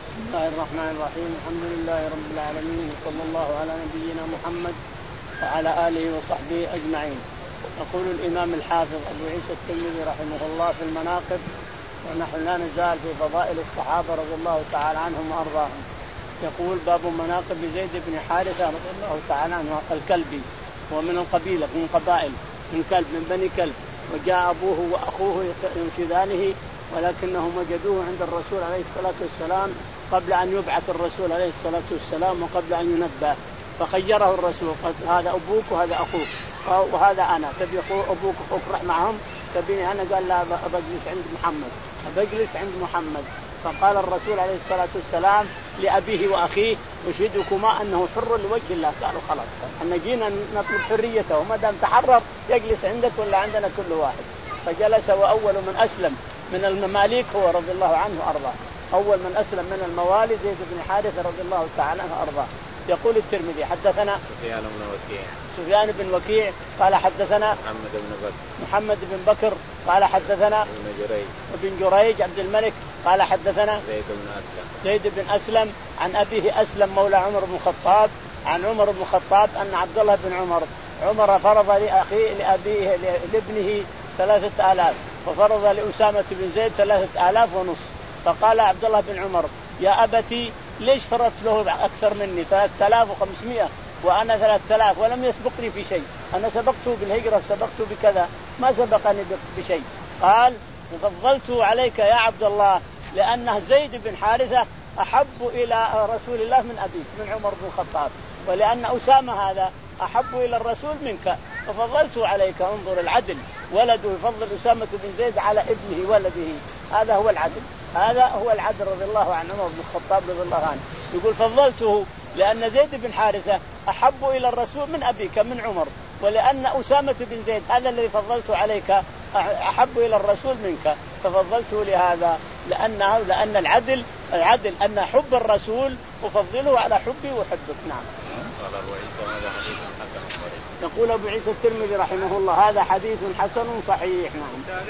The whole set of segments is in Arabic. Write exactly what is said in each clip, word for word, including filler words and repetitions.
بسم الله الرحمن الرحيم. الحمد لله رب العالمين، وصلى الله على نبينا محمد وعلى آله وصحبه أجمعين. يقول الإمام الحافظ أبو عيسى الترمذي رحمه الله في المناقب، ونحن لا نزال في فضائل الصحابة رضي الله تعالى عنهم وأرضاهم. يقول باب مناقب زيد بن حارثة رضي الله تعالى عنه الكلبي، ومن القبيلة من قبائل من كلب من بني كلب، وجاء أبوه وأخوه ينشدانه، ولكنهم وجدوه عند الرسول عليه الصلاة والسلام قبل أن يبعث الرسول عليه الصلاة والسلام وقبل أن ينبأ، فخيره الرسول قال هذا أبوك وهذا أخوك وهذا أنا، تبي أبوك وأخوك رح معهم، تبيني أنا؟ قال لا، بجلس عند محمد، بجلس عند محمد. فقال الرسول عليه الصلاة والسلام لأبيه وأخيه أشهدكما أنه حر لوجه الله. قالوا خلاص أن جينا نطلب حريته، وما دام تحرر يجلس عندك ولا عندنا كل واحد. فجلس، وأول من أسلم من المماليك هو رضي الله عنه وأرضاه، أول من أسلم من الموالي زيد بن حارثة رضي الله تعالى عنه وأرضاه. يقول الترمذي حدثنا سفيان بن وكيع سفيان بن وكيع قال حدثنا محمد بن بكر محمد بن بكر قال حدثنا ابن جريج ابن جريج عبد الملك قال حدثنا زيد بن أسلم زيد بن أسلم عن أبيه أسلم مولى عمر بن الخطاب عن عمر بن الخطاب أن عبد الله بن عمر عمر فرض لأخيه لأبيه لابنه ثلاثة آلاف، وفرض لأسامة بن زيد ثلاثة آلاف ونصف. فقال عبد الله بن عمر يا أبتي ليش فرضت له أكثر مني ثلاثة آلاف وخمسمائة وأنا ثلاثة آلاف ولم يسبقني في شيء؟ أنا سبقته بالهجرة، سبقته بكذا، ما سبقني بشيء. قال فضلته عليك يا عبد الله لأنه زيد بن حارثة أحب إلى رسول الله من أبيك من عمر بن الخطاب، ولأن أسامة هذا أحب إلى الرسول منك، ففضلته عليك. انظر العدل، ولده يفضل أسامة بن زيد على ابنه ولده، هذا هو العدل، هذا هو العدل رضي الله عن عمر بن الخطاب رضي الله عنه. يقول فضلته لأن زيد بن حارثة أحب إلى الرسول من أبيك من عمر، ولأن أسامة بن زيد هذا الذي فضلته عليك أحب إلى الرسول منك، ففضلته لهذا لأنه لأن العدل العدل أن حب الرسول أفضله على حبي وحبك. نعم. قال أبو عيسى هذا حديث حسن. يقول أبو عيسى الترمذي رحمه الله هذا حديث حسن صحيح. نعم.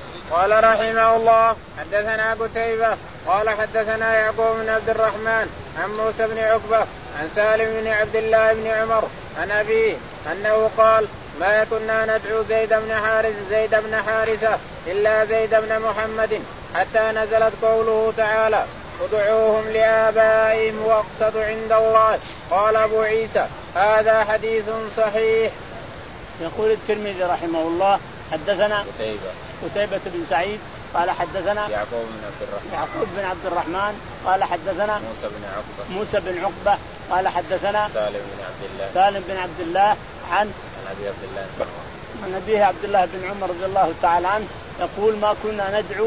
قال رحمه الله حدثنا قتيبة قال حدثنا يعقوب بن عبد الرحمن عن موسى بن عقبة عن سالم بن عبد الله بن عمر عن أبيه أنه قال ما كنا ندعو زيد بن حارث زيد بن حارثة إلا زيد بن محمد حتى نزلت قوله تعالى ادعوهم لآبائهم واقسطوا عند الله. قال أبو عيسى هذا حديث صحيح. يقول الترمذي رحمه الله حدثنا قتيبة قتيبة بن سعيد قال حدثنا يعقوب بن عبد الرحمن يعقوب بن عبد الرحمن قال حدثنا موسى بن عقبة موسى بن عقبة قال حدثنا سالم بن عبد الله سالم بن عبد الله عن عن أبي عبد الله بن عمر عن أبيه عبد الله بن عمر رضي الله تعالى عنه يقول ما كنا ندعو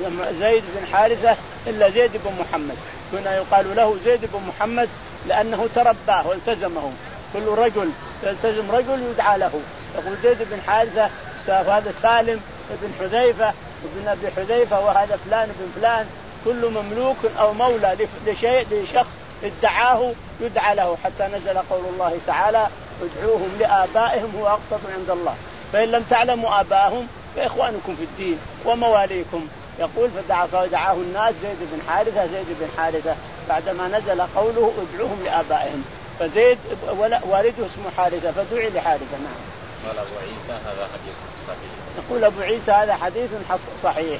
زيد بن حارثة إلا زيد بن محمد، كنا يقال له زيد بن محمد لأنه ترباه والتزمه، كل رجل يلتزم رجل يدعى له. يقول زيد بن حارثة وهذا سالم بن حذيفة وابن أبي حذيفة وهذا فلان بن فلان، كل مملوك أو مولى لشيء لشخص ادعاه يدعى له، حتى نزل قول الله تعالى ادعوهم لآبائهم هو أقسط عند الله، فإن لم تعلموا آبائهم فإخوانكم في الدين ومواليكم. يقول فدعا فدعاه الناس زيد بن حارثة زيد بن حارثة بعدما نزل قوله ادعوهم لآبائهم، فزيد والده اسمه حارثة فدعي لحارثة. نعم. قال أبو عيسى هذا حديث صحيح. يقول أبو عيسى هذا حديث صحيح.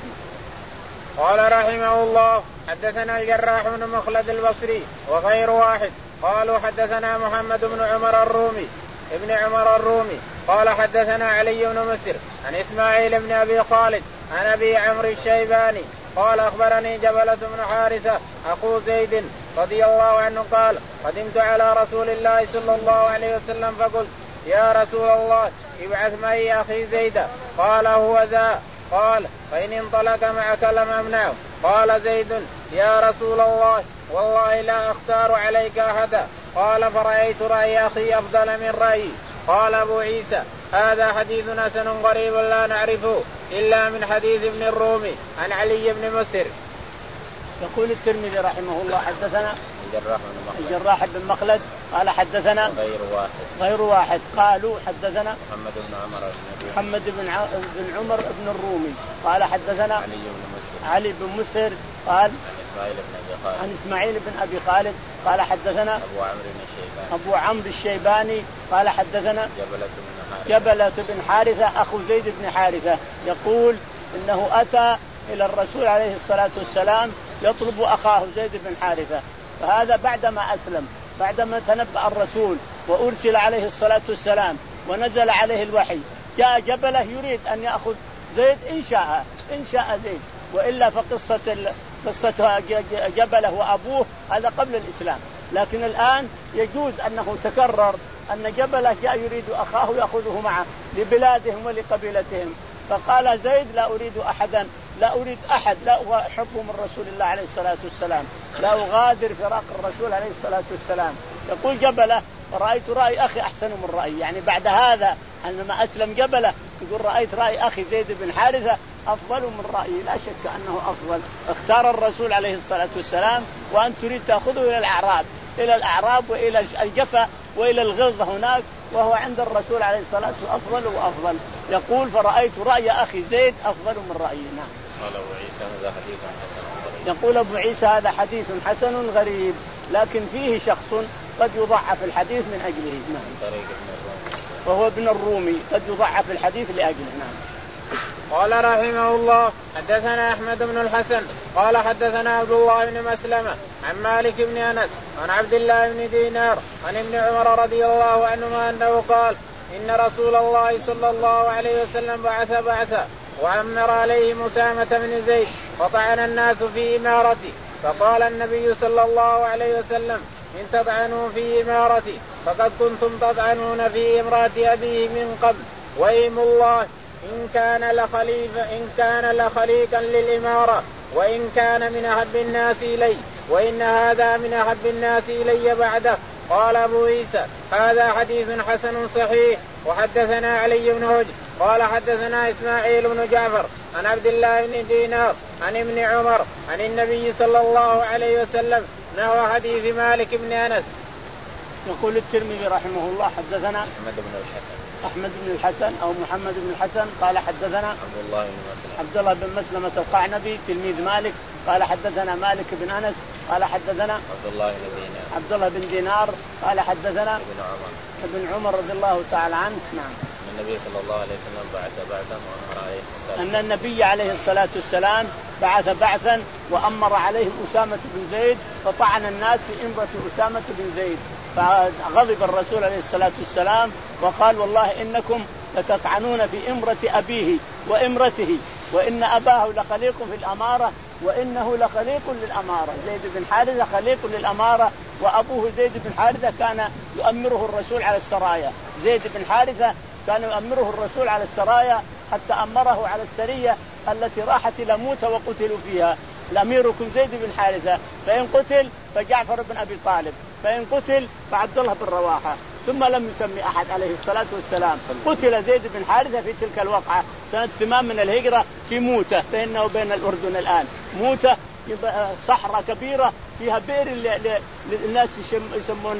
قال رحمه الله حدثنا الجراح بن مخلد البصري وغير واحد قالوا حدثنا محمد بن عمر الرومي ابن عمر الرومي قال حدثنا علي بن مسر عن إسماعيل بن أبي خالد عن أبي عمرو الشيباني قال أخبرني جبلة بن حارثة أخو زيد رضي الله عنه قال قدمت على رسول الله صلى الله عليه وسلم فقلت يا رسول الله ابعث معي أخي زيد. قال هو ذا. قال فإن انطلق معك لم أمنعه. قال زيد يا رسول الله والله لا أختار عليك أحدا. قال فرأيت رأي أخي أفضل من رأيي. قال أبو عيسى هذا حديث حسن غريب لا نعرفه إلا من حديث ابن الرومي عن علي بن مسر. يقول الترمذي رحمه الله حدثنا الجراح بن مخلد الجراح بن مخلد قال حدثنا غير واحد غير واحد قالوا حدثنا محمد بن عمر محمد بن بن عمر بن الرومي قال حدثنا علي بن مسر علي بن مسر قال عن إسماعيل بن أبي خالد عن إسماعيل بن أبي خالد قال حدثنا أبو عمرو الشيباني أبو عمرو الشيباني قال حدثنا جبلة بن حارثة جبلة بن حارثة أخو زيد بن حارثة يقول إنه أتى إلى الرسول عليه الصلاة والسلام يطلب أخاه زيد بن حارثة، فهذا بعدما أسلم، بعدما تنبأ الرسول وأرسل عليه الصلاة والسلام ونزل عليه الوحي، جاء جبلة يريد أن يأخذ زيد إن شاء إن شاء زيد، وإلا فقصة قصة جبلة وأبوه هذا قبل الإسلام، لكن الآن يجوز أنه تكرر أن جبلة جاء يريد أخاه يأخذه معه لبلادهم ولقبيلتهم، فقال زيد لا أريد أحدا، لا أريد أحد لا أحب من رسول الله عليه الصلاة والسلام، لا أغادر فراق الرسول عليه الصلاة والسلام. يقول جبلة رأيت رأي أخي أحسن من رأيي، يعني بعد هذا عندما أسلم جبلة يقول رأيت رأي أخي زيد بن حارثة أفضل من رأيي، لا شك أنه أفضل. اختار الرسول عليه الصلاة والسلام وأن تريد تأخذه إلى الأعراب، إلى الأعراب وإلى الجفا وإلى الغلظة هناك، وهو عند الرسول عليه الصلاة والسلام أفضل وأفضل. يقول فرأيت رأي أخي زيد أفضل من رأيي. نعم. قال أبو عيسى هذا حديث حسن غريب. يقول أبو عيسى هذا حديث حسن غريب، لكن فيه شخص قد يضعف الحديث من أجله. نعم. طريق ابن الرومي. وهو ابن الرومي قد يضعف الحديث لأجله. نعم. قال رحمه الله حدثنا أحمد بن الحسن قال حدثنا عبد الله بن مسلمة عن مالك بن أنس عن عبد الله بن دينار عن ابن عمر رضي الله عنهما أنه قال إن رسول الله صلى الله عليه وسلم بعث بعثا وأمر عليهم أسامة بن زيد فطعن الناس في إمارته، فقال النبي صلى الله عليه وسلم إن تطعنوا في إمارتي فقد كنتم تطعنون في امرأة أبيه من قبل، وإيم الله إن كان لخليفة إن كان لخليقا للإمارة وإن كان من أحب الناس إلي، وإن هذا من أحب الناس إلي بعده. قال أبو عيسى هذا حديث حسن صحيح. وحدثنا علي بن هجر قال حدثنا إسماعيل بن جعفر عن عبد الله بن دينار عن ابن عمر عن النبي صلى الله عليه وسلم نحو حديث مالك بن أنس. يقول الترمذي رحمه الله حدثنا أحمد بن الحسن أحمد بن الحسن أو محمد بن الحسن قال حدثنا عبد الله بن مسلمة عبد الله بن مسلمة القعنبي تلميذ مالك قال حدثنا مالك بن أنس قال حدثنا عبد الله بن دينار عبد الله بن دينار قال حدثنا ابن عمر ابن عمر رضي الله تعالى عنه. نعم. النبي صلى الله عليه وسلم بعث بعثا وأمر عليه أسامة. أن النبي عليه الصلاة والسلام بعث بعثا وأمر عليهم أسامة بن زيد فطعن الناس في إمرة أسامة بن زيد، فغضب الرسول عليه الصلاة والسلام وقال والله إنكم لتطعنون في إمرة أبيه وإمرته، وإن أباه لخليق في الأمارة وإنه لخليق للأمارة. زيد بن حارثة خليق للأمارة، وأبوه زيد بن حارثة كان يؤمره الرسول على السرايا. زيد بن حارثة كان يؤمره الرسول على السرايا حتى أمره على السرية التي راحت إلى موتى وقتلوا فيها. الأميركم زيد بن حارثة، فإن قتل فجعفر بن أبي طالب، فإن قتل فعبد الله بن رواحة، ثم لم يسمي أحد عليه الصلاة والسلام. قتل زيد بن حارثة في تلك الوقعة سنة ثمان من الهجرة في موتى بيننا وبين الأردن الآن. موتى صحراء كبيرة فيها بئر للناس يسمون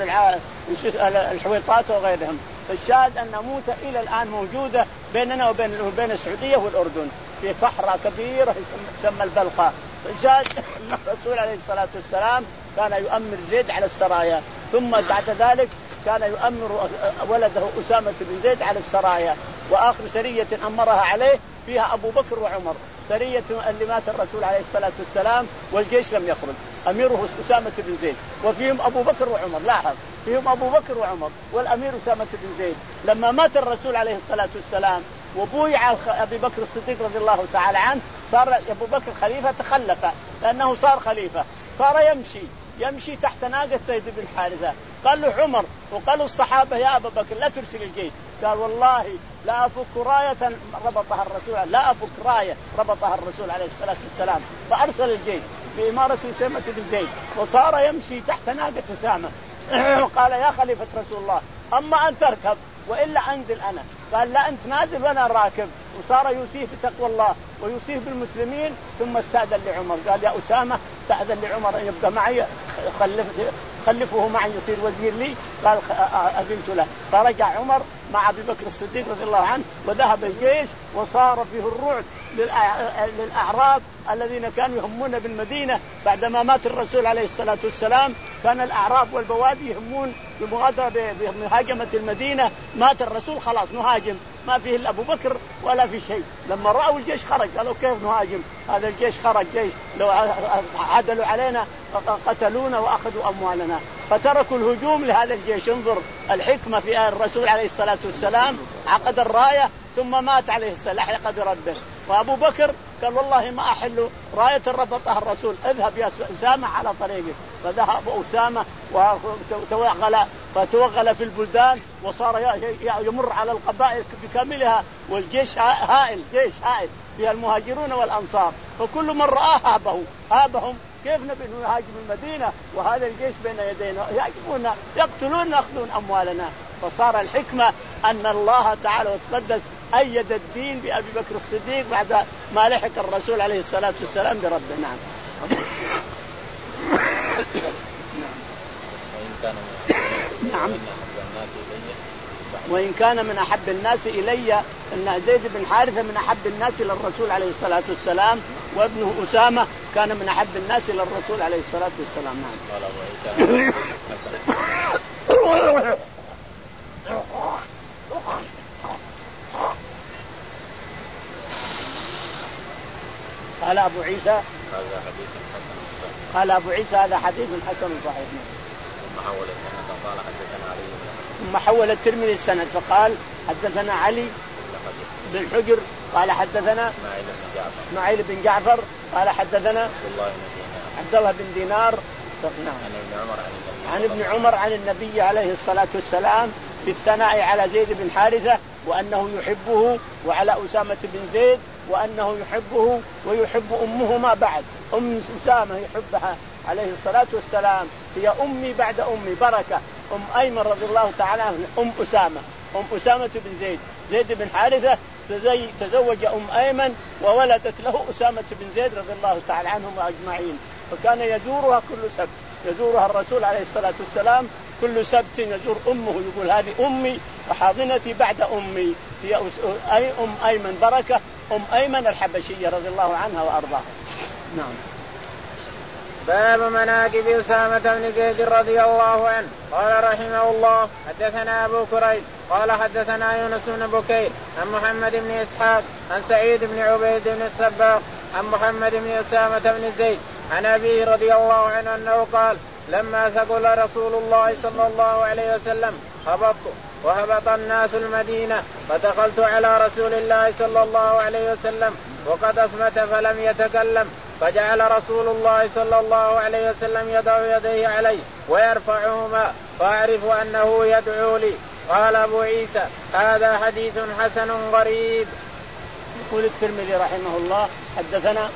الحويطات وغيرهم، فالشاهد أن موتى إلى الآن موجودة بيننا وبين بين السعودية والأردن في صحراء كبيرة تسمى البلقاء. فالشاهد الرسول عليه الصلاة والسلام كان يؤمر زيد على السرايا، ثم بعد ذلك كان يؤمر ولده أسامة بن زيد على السرايا. وآخر سرية أمرها عليه فيها أبو بكر وعمر، سرية اللي مات الرسول عليه الصلاة والسلام والجيش لم يخرج، أميره أسامة بن زيد وفيهم أبو بكر وعمر. لاحظ فيهم أبو بكر وعمر والأمير أسامة بن زيد. لما مات الرسول عليه الصلاة والسلام وبويع أبي بكر الصديق رضي الله تعالى عنه صار أبو بكر خليفة، تخلف لأنه صار خليفة، صار يمشي يمشي تحت ناقة زيد بن حارثة. قال له عمر وقالوا الصحابة يا أبا بكر لا ترسل الجيش، قال والله لا أفك راية ربطها الرسول لا أفك راية ربطها الرسول عليه الصلاة والسلام، فأرسل الجيش بإمارة أسامة بن زيد وصار يمشي تحت ناقة أسامة. قال يا خليفة رسول الله أما أن تركب وإلا أنزل أنا. قال لا أنت نازل وأنا راكب، وصار يوصيه بتقوى الله ويوصيه بالمسلمين. ثم استأذن لعمر قال يا أسامة استأذن لعمر أن يبقى معي، خلف خلفه معي يصير وزير لي. قال أذنت له، فرجع عمر مع أبي بكر الصديق رضي الله عنه، وذهب الجيش وصار فيه الرعب للأعراب الذين كانوا يهمون بالمدينة بعدما مات الرسول عليه الصلاة والسلام. كان الأعراب والبوادي يهمون بمغادرة بمهاجمة المدينة. مات الرسول خلاص نهاجم، ما فيه إلا أبو بكر ولا في شيء. لما رأوا الجيش خرج قالوا كيف نهاجم؟ هذا الجيش خرج جيش، لو عدلوا علينا قتلونا وأخذوا أموالنا. فتركوا الهجوم لهذا الجيش. انظر الحكمة في الرسول عليه الصلاة والسلام، عقد الراية ثم مات عليه السلام لحق بربه. وأبو بكر قال والله ما أحل راية ربطها الرسول، اذهب يا أسامة على طريقه. فذهب أسامة وتوغل فتوغل في البلدان وصار يمر على القبائل بكاملها، والجيش هائل، جيش هائل فيها المهاجرون والأنصار. فكل من رآه هابه هابهم كيف نبي نهاجم المدينة وهذا الجيش بين يدينا يهاجمونا يقتلون يأخذون أموالنا. فصار الحكمة أن الله تعالى وتقدس أيد الدين بأبي بكر الصديق بعد ما لحق الرسول عليه الصلاة والسلام بربه. نعم. نعم. وإن كان من أحب الناس إلي أن زيد بن حارثة من أحب الناس إلى الرسول عليه الصلاة والسلام، وابنه أسامة كان من أحب الناس إلى الرسول عليه الصلاة والسلام. نعم. قال أبو عيسى هذا حديث حسن صحيح. قال أبو عيسى هذا حديث حسن صحيح. ثم حول السند فقال حدثنا علي بن ثم حول الترمذي السند فقال حدثنا علي بن حجر قال حدثنا إسماعيل بن جعفر قال حدثنا عبد الله بن دينار عن ابن عمر عن النبي عليه الصلاة والسلام بالثناء على زيد بن حارثة وأنه يحبه، وعلى أسامة بن زيد وأنه يحبه ويحب أمهما بعد. أم أسامة يحبها عليه الصلاة والسلام، هي أمي بعد أمي بركة. أم أيمن رضي الله تعالى عنها أم أسامة، أم أسامة بن زيد. زيد بن حارثة تزوج أم أيمن وولدت له أسامة بن زيد رضي الله تعالى عنهم أجمعين. فكان يزورها كل سبت، يزورها الرسول عليه الصلاة والسلام كل سبت يزور أمه، يقول هذه أمي وحاضنتي بعد أمي، هي أي أم أيمن بركة، أم أيمن الحبشية رضي الله عنها وأرضاها. نعم. باب مناقب أسامة بن زيد رضي الله عنه. قال رحمه الله حدثنا أبو كريب قال حدثنا يونس بن بكير عن محمد بن إسحاق عن سعيد بن عبيد بن السباق عن محمد بن أسامة بن زيد عن أبيه رضي الله عنه أنه قال لما ثقل رسول الله صلى الله عليه وسلم هبطت وهبط الناس المدينة فدخلت على رسول الله صلى الله عليه وسلم وقد أصمت فلم يتكلم، فجعل رسول الله صلى الله عليه وسلم يضع يديه علي ويرفعهما فأعرف أنه يدعو لي. قال أبو عيسى هذا حديث حسن غريب. يقول الترمذي رحمه الله حدثنا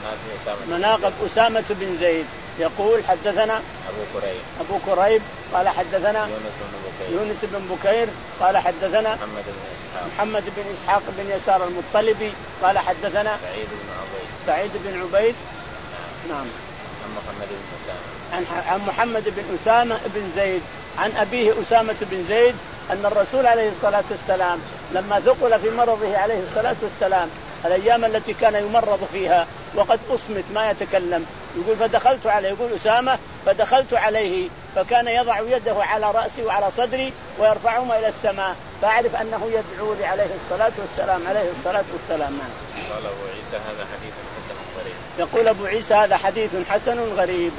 مناقب أسامة بن زيد. يقول حدثنا أبو كريب أبو كريب قال حدثنا يونس بن بكير, يونس بن بكير قال حدثنا محمد بن إسحاق محمد بن إسحاق بن يسار المطلبي قال حدثنا سعيد بن عبيد سعيد بن عبيد نعم, نعم. عن محمد بن أسامة عن, عن محمد بن أسامة بن زيد عن أبيه أسامة بن زيد أن الرسول عليه الصلاة والسلام لما ثقل في مرضه عليه الصلاة والسلام الأيام التي كان يمرض فيها وقد أصمت ما يتكلم، يقول فدخلت عليه، يقول أسامة فدخلت عليه فكان يضع يده على رأسي وعلى صدري ويرفعهما إلى السماء فأعرف أنه يدعو لي عليه الصلاة والسلام عليه الصلاة والسلام. قال أبو عيسى هذا حديث حسن غريب. يقول أبو عيسى هذا حديث حسن غريب.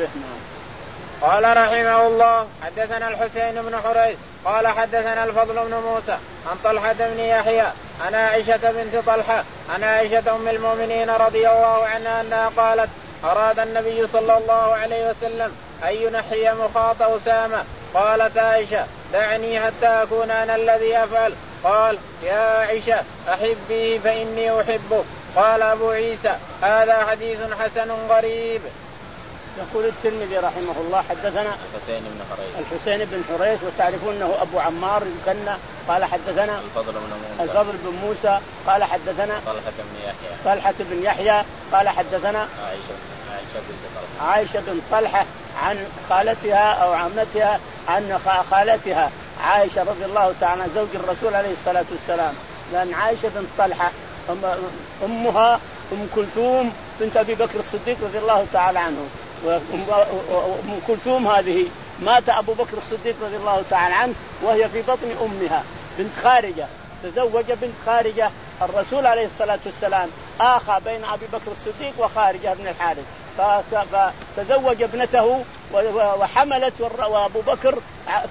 قال رحمه الله حدثنا الحسين بن حريث قال حدثنا الفضل بن موسى عن طلحة بن يحيى عن عائشة بنت طلحة عن عائشة أم المؤمنين رضي الله عنها أنها قالت أراد النبي صلى الله عليه وسلم أن ينحي مخاط أسامة. قالت عائشة دعني حتى أكون أنا الذي أفعل. قال يا عائشة أحبي فإني أحبه. قال أبو عيسى هذا حديث حسن غريب. يقول الترمذي رحمه الله حدثنا الحسين بن حريث الحسين بن حريث وتعرفونه أبو عمار يكنى قال حدثنا الفضل بن موسى الفضل بن موسى قال حدثنا طلحة بن يحيى طلحة بن يحيى قال حدثنا عائشة عائشة بنت طلحة عائشة بن طلحة عن خالتها أو عمتها عن خالتها عائشة رضي الله تعالى زوج الرسول عليه الصلاة والسلام، لأن عائشة بنت طلحة أمها أم كلثوم بنت أبي بكر الصديق رضي الله تعالى عنه، وأم كلثوم هذه مات أبو بكر الصديق رضي الله تعالى عنه وهي في بطن أمها بنت خارجة، تزوج بنت خارجة. الرسول عليه الصلاة والسلام آخى بين أبي بكر الصديق وخارجة بن الحارث، فتزوج ابنته وحملت وأبو بكر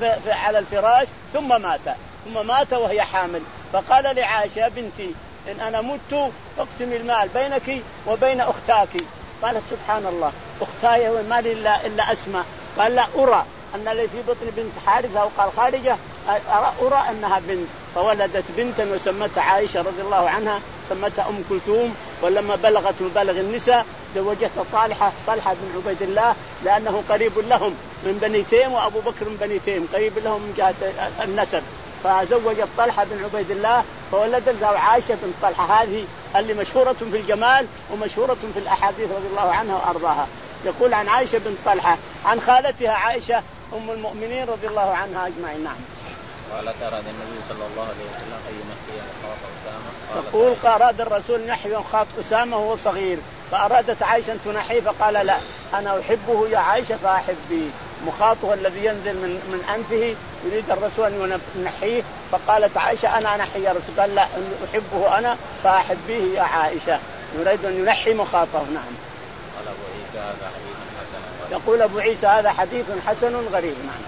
على الفراش ثم مات ثم مات وهي حامل. فقال لعائشة يا بنتي إن أنا مت اقسم المال بينك وبين أختاك. قالت سبحان الله أختاي والمال إلا, إلا أسماء. قال لا أرى أن اللي في بطن بنت حارثة وقال خارجة أرى أنها بنت، فولدت بنتا وسمتها عائشة رضي الله عنها، سمتها أم كلثوم. ولما بلغت مبلغ النساء زوجتها طلحة طلحة بن عبيد الله لأنه قريب لهم من بني تيم وأبو بكر من بني تيم قريب لهم من جهة النسب، فزوجت طلحة بن عبيد الله فولدت له عائشة بن طلحة هذه اللي مشهورة في الجمال ومشهورة في الأحاديث رضي الله عنها وأرضاها. يقول عن عائشة بن طلحة عن خالتها عائشة أم المؤمنين رضي الله عنها أجمعين. نعم. قالت أراد النبي صلى الله عليه وسلم أن ينحي خاط أسامة. تقول أراد الرسول نحي خاط أسامة وهو صغير، فأرادت عائشة أن تنحيه فقال لا أنا أحبه يا عائشة فأحبي. مخاطه الذي ينزل من من أنفه يريد الرسول أن ينحيه، فقالت عائشة أنا أنحي يا رسول. قال لا أحبه أنا فأحبيه يا عائشة، يريد أن ينحي مخاطه. نعم. قال أبو عيسى هذا حديث حسن. يقول أبو عيسى هذا حديث حسن غريب. نعم.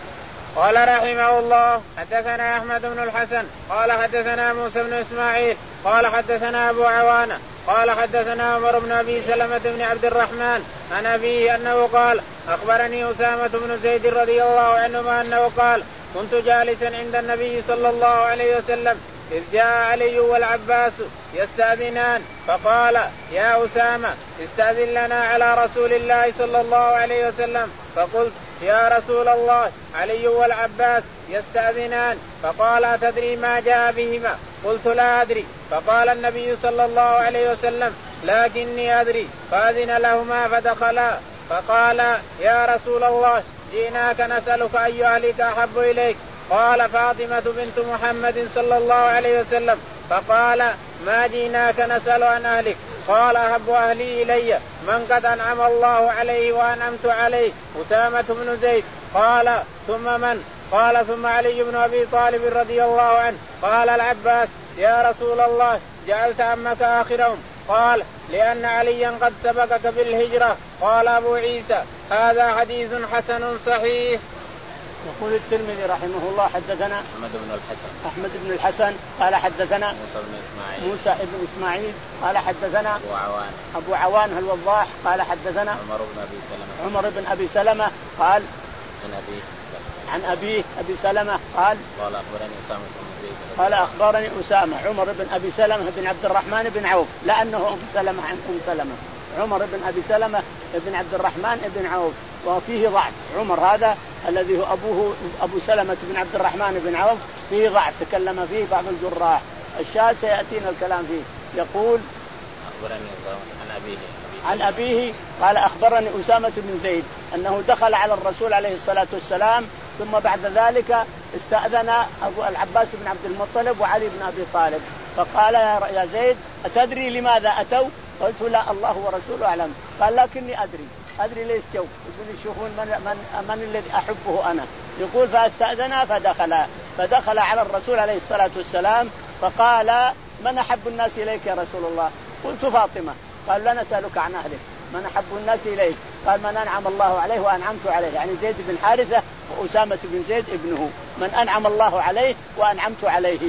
قال رحمه الله حدثنا أحمد بن الحسن قال حدثنا موسى بن إسماعيل قال حدثنا أبو عوانة قال حدثنا عمر بن أبي سلمة بن عبد الرحمن عن أبيه أنه قال أخبرني أسامة بن زيد رضي الله عنهما أنه قال كنت جالسا عند النبي صلى الله عليه وسلم إذ جاء علي والعباس يستأذنان فقال يا أسامة استأذن لنا على رسول الله صلى الله عليه وسلم. فقلت يا رسول الله علي والعباس يستأذنان. فقال أتدري ما جاء بهما؟ قلت لا أدري. فقال النبي صلى الله عليه وسلم لكني أدري. فأذن لهما فدخلا. فقال يا رسول الله جئناك نسألك أي أهلك أحب إليك؟ قال فاطمة بنت محمد صلى الله عليه وسلم. فقال ما جئناك نسأل عن أهلك. قال أحب أهلي إلي من قد أنعم الله عليه وأنعمت عليه أسامة بن زيد. قال ثم من؟ قال ثم علي بن أبي طالب رضي الله عنه. قال العباس يا رسول الله جعلت عمك آخرهم. قال لأن عليا قد سبقك بالهجرة. قال أبو عيسى هذا حديث حسن صحيح. يقول الترمذي رحمه الله حدثنا أحمد بن الحسن أحمد بن الحسن قال حدثنا موسى بن إسماعيل موسى بن إسماعيل قال حدثنا أبو عوان أبو عوان الوضاح قال حدثنا عمر بن أبي سلمة عمر بن أبي سلمة قال عن أبيه عن أبيه أبي سلمة قال قال أخبرني أسامة بن زيد قال أخبرني أسامة عمر بن أبي سلمة بن عبد الرحمن بن عوف لأنه أبو سلمة عن أم سلمة. عمر بن أبي سلمة بن عبد الرحمن بن عوف وفيه ضعف. عمر هذا الذي هو أبوه أبو سلمة بن عبد الرحمن بن عوف فيه ضعف تكلم فيه بعض الجراح. الشاذ سيأتينا الكلام فيه. يقول أخبرني عن أبيه عن أبيه قال أخبرني أسامة بن زيد أنه دخل على الرسول عليه الصلاة والسلام ثم بعد ذلك استأذن أبو العباس بن عبد المطلب وعلي بن أبي طالب. فقال يا زيد أتدري لماذا أتوا؟ قلت لا الله ورسوله أعلم. قال لكني أدري أدري ليش جو. يقول يشوفون من, من, من الذي أحبه أنا. يقول فاستأذنا فدخل فدخل على الرسول عليه الصلاة والسلام فقال من أحب الناس إليك يا رسول الله؟ قلت فاطمة. قال لا نسألك عن أهلك من أحب الناس إليك؟ قال من أنعم الله عليه وأنعمت عليه يعني زيد بن حارثة وأسامة بن زيد ابنه من أنعم الله عليه وأنعمت عليه.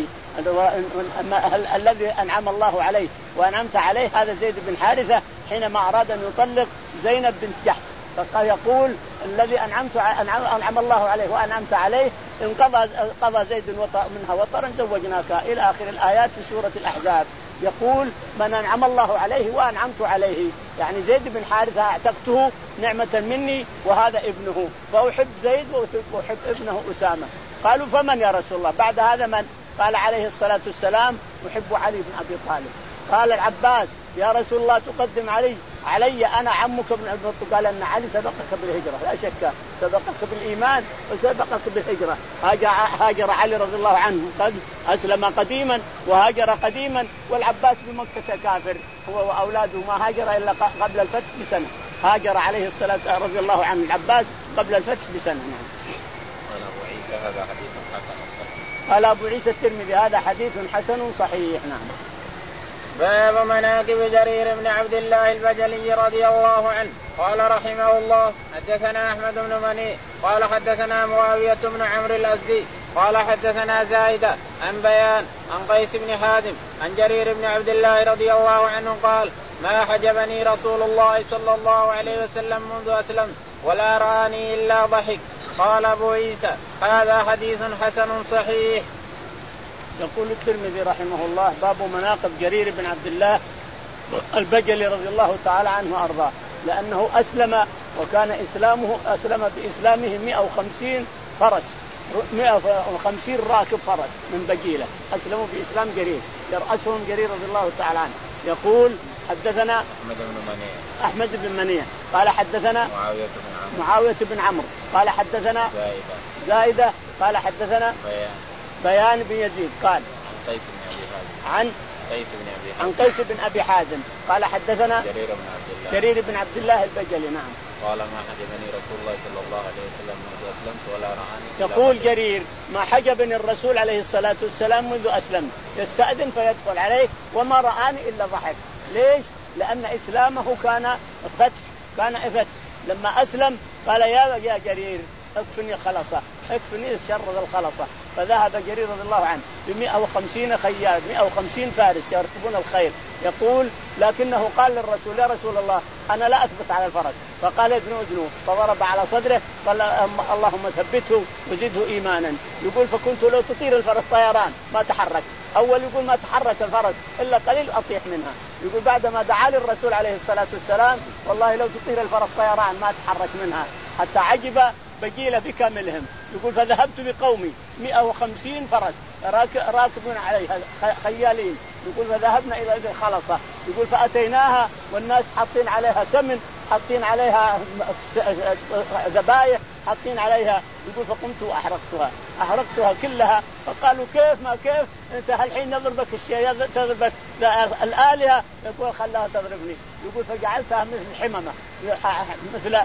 الذي أنعم الله عليه وأنعمت عليه هذا زيد بن حارثة حينما أراد أن يطلق زينب بنت جحش. فقال يقول الذي أنعمت أنعم الله عليه وأنعمت عليه إن قضى قضى زيد منها وطرا زوجناك إلى آخر الآيات في سورة الأحزاب. يقول من أنعم الله عليه وأنعمت عليه يعني زيد بن حارثة أعتقته نعمة مني وهذا ابنه فأحب زيد وأحب ابنه أسامة. قالوا فمن يا رسول الله بعد هذا من؟ قال عليه الصلاة والسلام أحب علي بن أبي طالب. قال العباس يا رسول الله تقدم علي علي أنا عمك ابن أبي. قال أن علي سبقك بالهجرة لا شك، سبقك بالإيمان وسبقك بالهجرة. هاجر علي رضي الله عنه قد أسلم قديما وهاجر قديما، والعباس بمكة كافر هو وأولاده ما هاجر إلا قبل الفتح بسنة. هاجر عليه الصلاة رضي الله عنه العباس قبل الفتح بسنة. قال أبو عيسى هذا حديث حسن صحيح. قال أبو عيسى الترمذي هذا حديث حسن صحيح. نعم. باب مناقب جرير بن عبد الله البجلي رضي الله عنه. قال رحمه الله حدثنا أحمد بن مني قال حدثنا معاوية بن عمرو الأزدي قال حدثنا زايدة عن بيان عن قيس بن حازم عن جرير بن عبد الله رضي الله عنه قال ما حجبني رسول الله صلى الله عليه وسلم منذ أسلمت ولا رآني إلا ضحك. قال أبو عيسى هذا حديث حسن صحيح. يقول الترمذي رحمه الله باب مناقب جرير بن عبد الله البجلي رضي الله تعالى عنه وأرضاه، لأنه أسلم وكان إسلامه أسلم بإسلامه مئة وخمسين فرس مئة وخمسين راكب فرس من بجيلة أسلموا بإسلام جرير يرأسهم جرير رضي الله تعالى عنه. يقول حدثنا أحمد بن منيع أحمد بن منيع قال حدثنا معاوية بن عمرو معاوية بن عمرو قال حدثنا زايدة زايدة قال حدثنا بيان بيان بن يزيد قال عن قيس بن أبي حازم عن قيس بن أبي حازم عن قيس بن أبي حازم قال حدثنا جرير بن عبد الله جرير بن عبد الله البجلي. نعم. قال ما حجبني رسول الله صلى الله عليه وسلم منذ أسلمت ولا رآني. يقول جرير ما حجبني الرسول عليه الصلاة والسلام منذ أسلمت، يستأذن فيدخل عليه وما رآني إلا ضحك. ليش؟ لأن إسلامه كان فتح كان فتح. لما أسلم قال يا يا جرير اكفني خلصة اكفني شر الخلصة، فذهب جرير رضي الله عنه بمئة وخمسين خيال مئة وخمسين فارس يركبون الخيل. يقول لكنه قال للرسول يا رسول الله أنا لا أثبت على الفرس، فقال ادنوا ادنوا فضرب على صدره قال اللهم ثبته وزده إيمانا. يقول فكنت لو تطير الفرس طيران ما تحرك. أول يقول ما تحرك الفرس إلا قليل أطيح منها. يقول بعدما دعا لي الرسول عليه الصلاة والسلام والله لو تطير الفرس طيران ما تحرك منها، حتى عجب بجيلة بكاملهم. يقول فذهبت بقومي مئة وخمسين فرس راكبون عليها خيالين. يقول فذهبنا إلى ذي الخلصة. يقول فأتيناها والناس حاطين عليها سمن حاطين عليها ذبايح حاطين عليها. يقول فقمت وأحرقتها أحرقتها كلها. فقالوا كيف ما كيف أنت هالحين يضربك الشيء تضربك الآلهة. يقول خلاها تضربني. يقول فجعلتها مثل الحممة مثل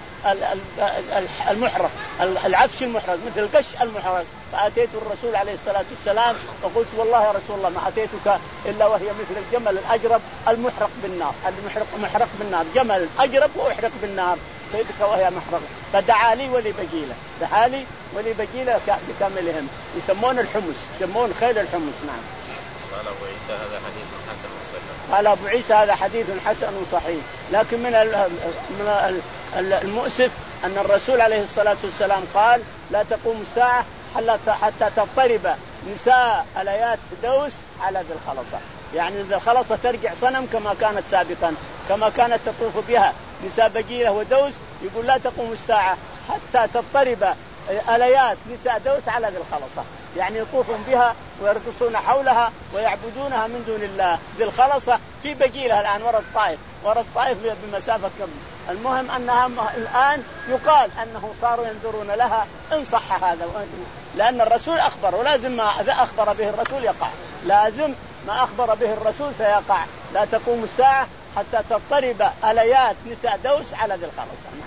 المحرق العفش المحرق مثل القش المحرق. فأتيت الرسول عليه الصلاة والسلام وقلت والله يا رسول الله ما أتيتك إلا وهي مثل الجمل الأجرب المحرق بالنار المحرق محرق بالنار جمل أجرب وأحرق بالنار أتيتك وهي محرق. فدعا لي ولبجيلة دعا لي ولبجيلة بكاملهم يسمون الحمص يسمون خيل الحمص. نعم. قال أبو عيسى هذا حديث حسن صحيح. قال أبو عيسى هذا حديث حسن صحيح. لكن من من المؤسف أن الرسول عليه الصلاة والسلام قال لا تقوم الساعة حتى تضطرب نساء آليات دوس على ذي الخلصة. يعني ذي الخلصة ترجع صنم كما كانت سابقا كما كانت تطوف بها نساء بجيلة ودوس. يقول لا تقوم الساعة حتى تضطرب آليات نساء دوس على ذي الخلصة، يعني يطوفون بها ويرقصون حولها ويعبدونها من دون الله. ذي الخلصة في بجيلة الآن وراء الطائف وراء الطائف بمسافة كم. المهم أنها الآن يقال أنه صاروا ينظرون لها إن صح هذا، لأن الرسول أخبر ولازم ما أخبر به الرسول يقع لازم ما أخبر به الرسول سيقع. لا تقوم الساعة حتى تضطرب آليات نساء دوس على ذي الخلصة.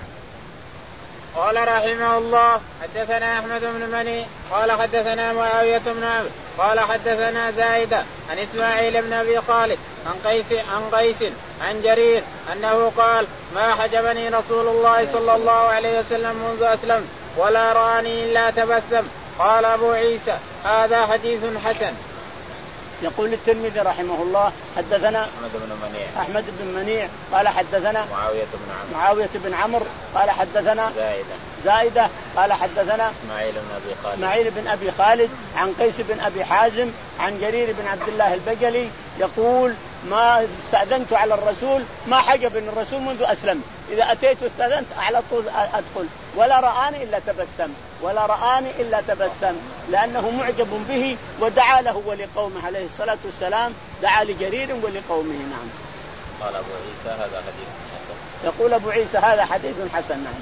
قال رحمه الله حدثنا أحمد بن مني قال حدثنا معاوية بن عمرو قال حدثنا زايدة عن إسماعيل بن أبي خالد عن قيس عن قيس عن جرير أنه قال ما حجبني رسول الله صلى الله عليه وسلم منذ أسلمت ولا رآني إلا تبسم. قال أبو عيسى هذا حديث حسن. يقول الترمذي رحمه الله حدثنا أحمد بن منيع أحمد بن منيع قال حدثنا معاوية بن عمرو معاوية بن عمرو قال حدثنا زايدة زايدة قال حدثنا إسماعيل بن أبي خالد إسماعيل بن أبي خالد عن قيس بن أبي حازم عن جرير بن عبد الله البجلي يقول ما استأذنت على الرسول ما حجبني الرسول منذ أسلم. إذا أتيت واستأذنت على طول أدخل ولا رآني إلا تبسم ولا رآني إلا تبسم لأنه معجب به ودعا له ولقومه عليه الصلاة والسلام دعا لجرير ولقومه. نعم. قال أبو عيسى هذا حديث حسن. يقول أبو عيسى هذا حديث حسن. نعم.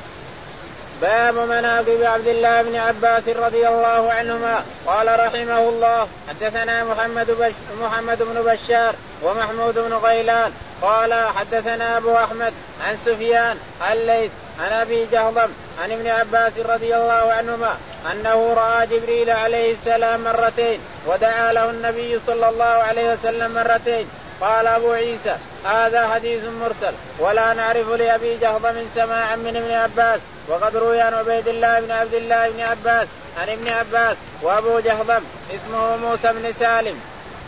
باب مناقب عبد الله بن عباس رضي الله عنهما. قال رحمه الله حدثنا محمد, بش محمد بن بشار ومحمود بن غيلان قال حدثنا أبو أحمد عن سفيان الليث عن أبي جهضم عن ابن عباس رضي الله عنهما أنه رأى جبريل عليه السلام مرتين ودعا له النبي صلى الله عليه وسلم مرتين. قال أبو عيسى هذا حديث مرسل ولا نعرف لأبي جهضم سماعا من ابن عباس وقد روي عن عبيد الله بن عبد الله بن عباس عن ابن عباس وأبو جهضم اسمه موسى بن سالم.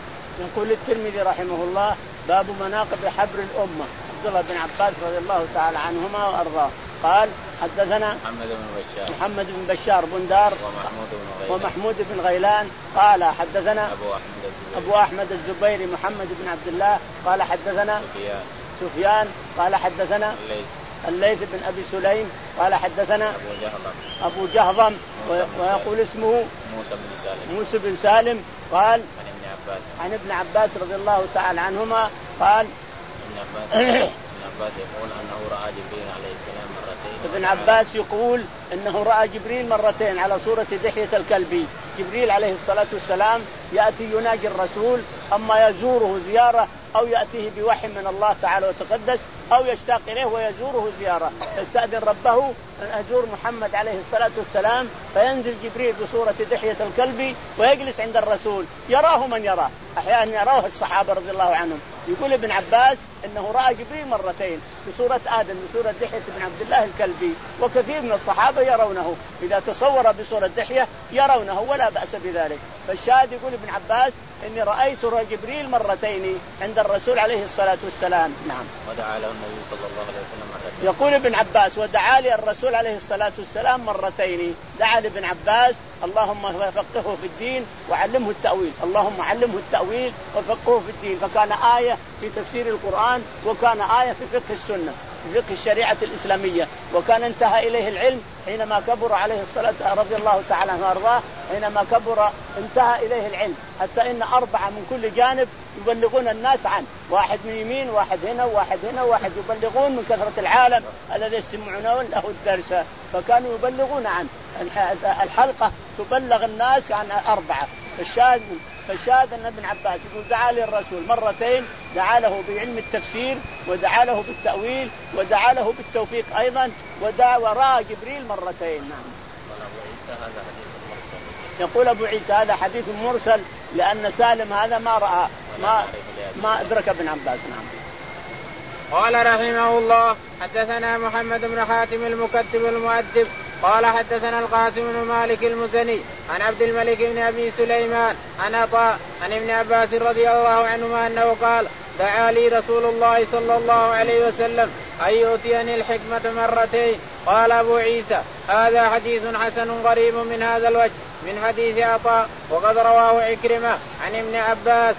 يقول الترمذي رحمه الله باب مناقب حبر الأمة عبد الله بن عباس رضي الله تعالى عنهما وأرضاه. قال حدثنا محمد بن بشار محمد بن بشار بندار ومحمود بن غيلان, ومحمود بن غيلان قال حدثنا أبو أحمد الزبيري, أبو أحمد الزبيري محمد بن عبد الله قال حدثنا سفيان, سفيان قال حدثنا الليث, الليث بن أبي سليم قال حدثنا أبو جهضم, أبو جهضم ويقول اسمه موسى بن سالم, موسى بن سالم قال عن ابن عباس عن ابن عباس رضي الله تعالى عنهما قال ابن عباس عباس يقول أنه رأى جبريل عليه السلام مرتين. ابن عباس يقول أنه رأى جبريل مرتين على صورة دحية الكلبي. جبريل عليه الصلاة والسلام يأتي يناجي الرسول أما يزوره زيارة أو يأتيه بوحي من الله تعالى وتقدس أو يشتاق إليه ويزوره زيارة. يستأذن ربه أن أزور محمد عليه الصلاة والسلام فينزل جبريل بصورة دحية الكلبي ويجلس عند الرسول يراه من يراه. أحيانا يراه الصحابة رضي الله عنهم. يقول ابن عباس إنه رأى جبريل مرتين بصورة آدم بصورة دحية بن عبد الله الكلبي وكثير من الصحابة يرونه إذا تصور بصورة دحية يرونه ولا بأس بذلك. فالشاهد يقول ابن عباس إني رأيت جبريل مرتين عند الرسول عليه الصلاة والسلام. نعم. ودعا له النبي صلى الله عليه وسلم مرتين. يقول ابن عباس ودعا لي الرسول عليه الصلاة والسلام مرتين. دعا لابن عباس اللهم فقهه في الدين وعلمه التأويل اللهم علمه التأويل وفقهه في الدين. فكان آية في تفسير القرآن وكان آية في فقه السنة في فقه الشريعة الإسلامية. وكان انتهى إليه العلم حينما كبر عليه الصلاة رضي الله تعالى عنه وارضاه. حينما كبر انتهى إليه العلم حتى إن أربعة من كل جانب يبلغون الناس عنه. واحد من يمين واحد هنا واحد هنا واحد يبلغون من كثرة العالم الذي يستمعون له الدرس. فكانوا يبلغون عنه. الحلقة تبلغ الناس عن أربعة. فالشاهد فالشاهد أن ابن عباس يقول دعا للرسول مرتين. دعا له بعلم التفسير ودعا له بالتأويل ودعا له بالتوفيق أيضا ودعا ورأى جبريل مرتين. نعم. يقول أبو عيسى هذا حديث مرسل لأن سالم هذا ما رأى ما ما أدرك ابن عباس. نعم. قال رحمه الله حدثنا محمد بن حاتم المكتب المؤدب قال حدثنا القاسم بن مالك المزني عن عبد الملك بن أبي سليمان عن عطاء عن ابن عباس رضي الله عنهما أنه قال دعا لي رسول الله صلى الله عليه وسلم أن يؤتيني الحكمة مرتين. قال أبو عيسى هذا حديث حسن غريب من هذا الوجه من حديث عطاء وقد رواه عكرمة عن ابن عباس.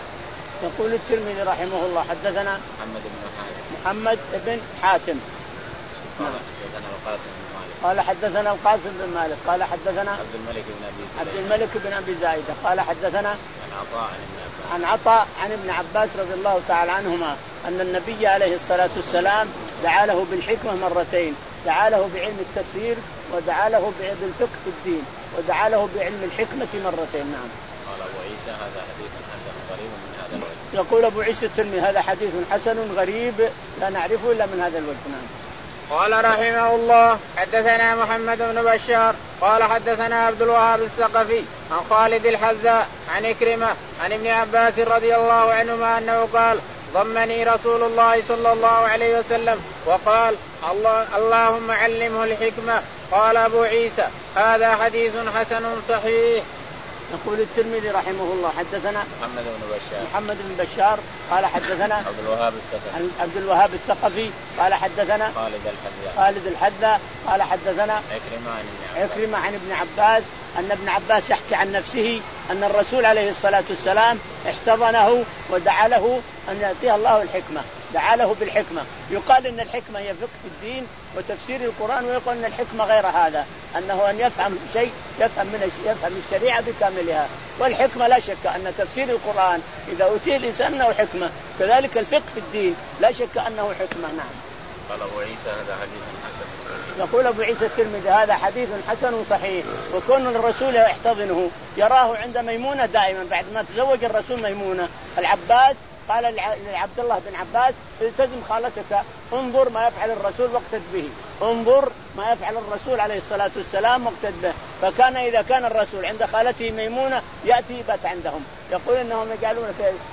يقول الترمذي رحمه الله حدثنا محمد بن حاتم محمد بن حاتم قال حدثنا القاسم بن مالك قال حدثنا القاسم بن مالك قال حدثنا عبد الملك بن أبي عبد الملك بن أبي زايدة قال حدثنا عن عطاء عن ابن عباس عن عطاء عن ابن عباس رضي الله تعالى عنهما أن النبي عليه الصلاة والسلام دعا له بالحكمة مرتين. دعا له بعلم التفسير ودعا له بالفقه في الدين ودعا له بعلم الحكمة مرتين. نعم. قال أبو عيسى هذا حديث حسن غريب من هذا الوجه. يقول أبو عيسى الترمذي هذا حديث حسن غريب لا نعرفه إلا من هذا الوجه. نعم. قال رحمه الله حدثنا محمد بن بشار قال حدثنا عبد الوهاب الثقفي عن خالد الحذاء عن إكرمة عن ابن عباس رضي الله عنهما أنه قال ضمني رسول الله صلى الله عليه وسلم وقال الله اللهم علمه الحكمة. قال أبو عيسى هذا حديث حسن صحيح. يقول الترمذي رحمه الله حدثنا محمد بن بشار محمد بن بشار قال حدثنا عبد الوهاب الثقفي عبد الوهاب الثقفي قال حدثنا خالد الحذاء خالد الحذاء قال حدثنا عكرمة عن ابن عباس عكرمة عن ابن عباس أن ابن عباس يحكي عن نفسه أن الرسول عليه الصلاة والسلام احتضنه ودعا له أن يأتيه الله الحكمة. دعا له بالحكمة. يقال إن الحكمة هي فقه الدين وتفسير القرآن ويقول أن الحكمة غير هذا أنه أن يفهم شيء يفهم من يفهم الشريعة بكاملها. والحكمة لا شك أن تفسير القرآن إذا أوتي الإنسان أنه حكمة كذلك الفقه في الدين لا شك أنه حكمة. نعم. قال أبو عيسى هذا حديث حسن. يقول أبو عيسى الترمذي هذا حديث حسن صحيح. وكون الرسول يحتضنه يراه عند ميمونة دائما بعد ما تزوج الرسول ميمونة. العباس قال لعبد الله بن عباس التزم خالتك، انظر ما يفعل الرسول واقتد به، انظر ما يفعل الرسول عليه الصلاة والسلام واقتد به. فكان إذا كان الرسول عند خالته ميمونة يأتي يبات عندهم. يقول إنهم يجعلون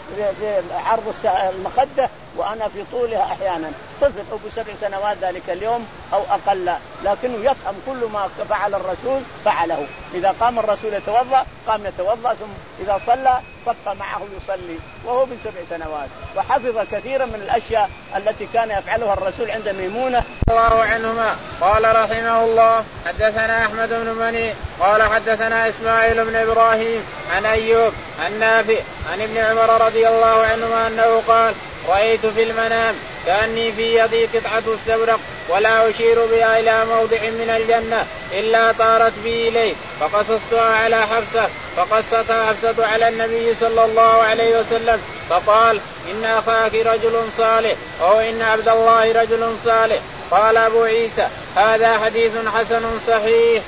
في عرض المخدة وأنا في طولها أحيانا. طفل أبو سبع سنوات ذلك اليوم أو أقل، لكنه يفهم كل ما فعل الرسول فعله. إذا قام الرسول يتوضأ قام يتوضأ، ثم إذا صلى صف معه يصلي وهو من سبع سنوات. وحفظ كثيرا من الأشياء التي كان يفعلها الرسول عند ميمونة الله عنهما. قال رحمه الله حدثنا أحمد بن مني قال حدثنا إسماعيل بن إبراهيم عن أيوب عن نافع عن ابن عمر رضي الله عنهما أنه قال رأيت في المنام كأني في يدي قطعة استبرق ولا أشير بها إلى موضع من الجنة إلا طارت بي إليه فقصصتها على حفصة فقصتها حفصة على النبي صلى الله عليه وسلم فقال إن أخاك رجل صالح أو إن عبد الله رجل صالح. قال أبو عيسى هذا حديث حسن صحيح.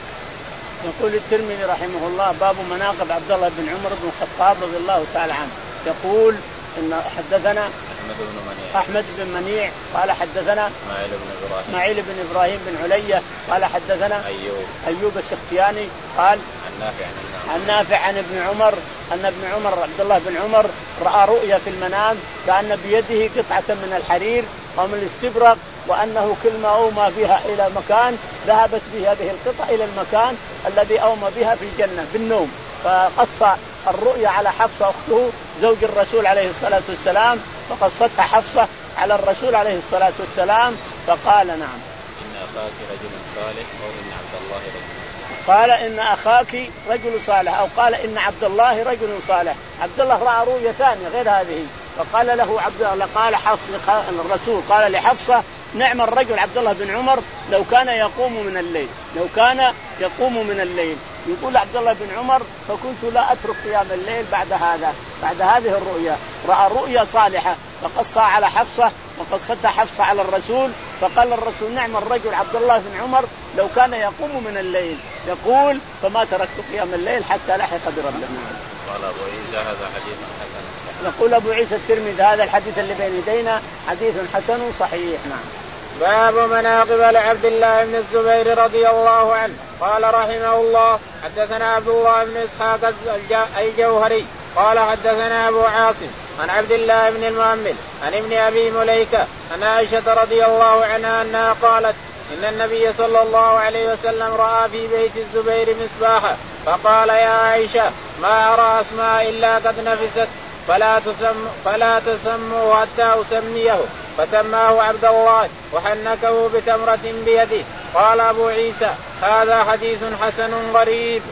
يقول الترمذي رحمه الله باب مناقب عبد الله بن عمر بن الخطاب رضي الله تعالى عنه. يقول إن حدثنا أحمد بن منيع أحمد بن منيع قال حدثنا إسماعيل بن إبراهيم إسماعيل بن إبراهيم بن علية قال حدثنا أيوب أيوب السختياني قال عن نافع عن نافع عن ابن عمر أن ابن عمر عبد الله بن عمر رأى رؤيا في المنام كأن بيده قطعة من الحرير أو من الاستبرق وأنه كل ما أومى بها إلى مكان ذهبت به هذه القطعة إلى المكان الذي أومى بها في الجنة بالنوم. فقص الرؤيا على حفصة أخته زوج الرسول عليه الصلاة والسلام، فقصتها حفصة على الرسول عليه الصلاة والسلام فقال نعم إن أخاك رجل صالح أو إن عبد الله رجل قال إن أخاك رجل صالح أو قال إن عبد الله رجل صالح. عبد الله رأى رؤيا ثانية غير هذه فقال له عبد الله قال حفصة الرسول قال لحفصة نعم الرجل عبد الله بن عمر لو كان يقوم من الليل لو كان يقوم من الليل. يقول عبد الله بن عمر فكنت لا أترك قيام الليل بعد هذا بعد هذه الرؤيا. رأى رؤيا صالحة فقصها على حفصة وقصتها حفصة على الرسول فقال الرسول نعم الرجل عبد الله بن عمر لو كان يقوم من الليل. يقول فما تركت قيام الليل حتى لحق بربنا. قال أبو عيسى هذا حديث حسن. يقول أبو عيسى الترمذي هذا الحديث اللي بين يدينا حديث حسن صحيح. نعم. باب مناقب لعبد الله بن الزبير رضي الله عنه. قال رحمه الله حدثنا عبد الله بن إسحاق الجوهري قال حدثنا أبو عاصم عن عبد الله بن المؤمل عن ابن أبي مليكة عن عائشة رضي الله عنها أنها قالت إن النبي صلى الله عليه وسلم رأى في بيت الزبير مصباحا فقال يا عائشة ما أرى أسماء إلا قد نفست فلا تسم فلا تسموا حتى أسميه فسماه عبد الله وحنكه بتمرة بيده. قال أبو عيسى هذا حديث حسن غريب.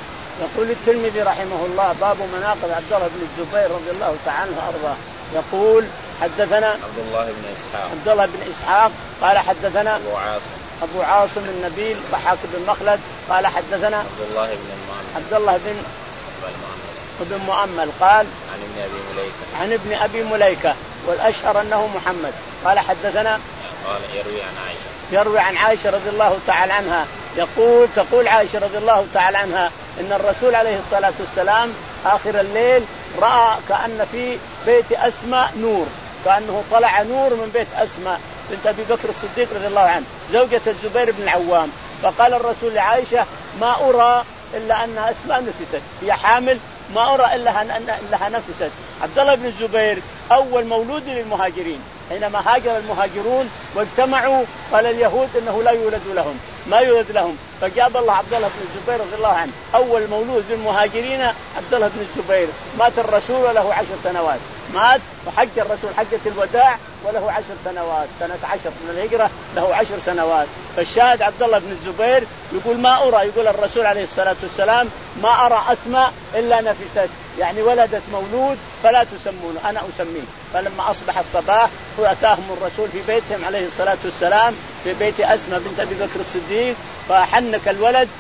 يقول الترمذي رحمه الله باب مناقب عبد الله بن الزبير رضي الله تعالى عنه وأرضاه. يقول حدثنا عبد الله بن إسحاق عبد الله بن إسحاق قال حدثنا أبو عاصم أبو عاصم النبيل ضحاك بن مخلد قال حدثنا عبد الله بن المؤمل عبد الله بن ابن مؤمل قال عن ابن أبي مليكة عن ابن أبي مليكة والأشهر أنه محمد قال حدثنا قال يروي عن عائشة يروي عن عائشة رضي الله تعالى عنها يقول تقول عائشة رضي الله تعالى عنها إن الرسول عليه الصلاة والسلام آخر الليل رأى كأن في بيت أسماء نور كأنه طلع نور من بيت أسماء بنت أبي بكر الصديق رضي الله عنه زوجة الزبير بن العوام. فقال الرسول لعائشة ما أرى إلا أن أسماء نفست هي حامل ما أرى إلا أنها نفست. عبد الله بن الزبير أول مولود للمهاجرين حينما هاجر المهاجرون واجتمعوا قال اليهود إنه لا يولد لهم ما يولد لهم فجاب الله عبد الله بن الزبير رضي الله عنه أول مولود للمهاجرين عبد الله بن الزبير. مات الرسول وله عشر سنوات مات وحج الرسول حجة الوداع وله عشر سنوات سنة عشر من الهجرة له عشر سنوات. فالشاهد عبد الله بن الزبير يقول ما أرى يقول الرسول عليه الصلاة والسلام ما أرى أسماء إلا نفست يعني ولدت مولود فلا تسمونه أنا أسميه. فلما أصبح الصباح وأتاهم الرسول في بيتهم عليه الصلاة والسلام في بيت أسماء بنت أبي بكر الصديق، فحنك الولد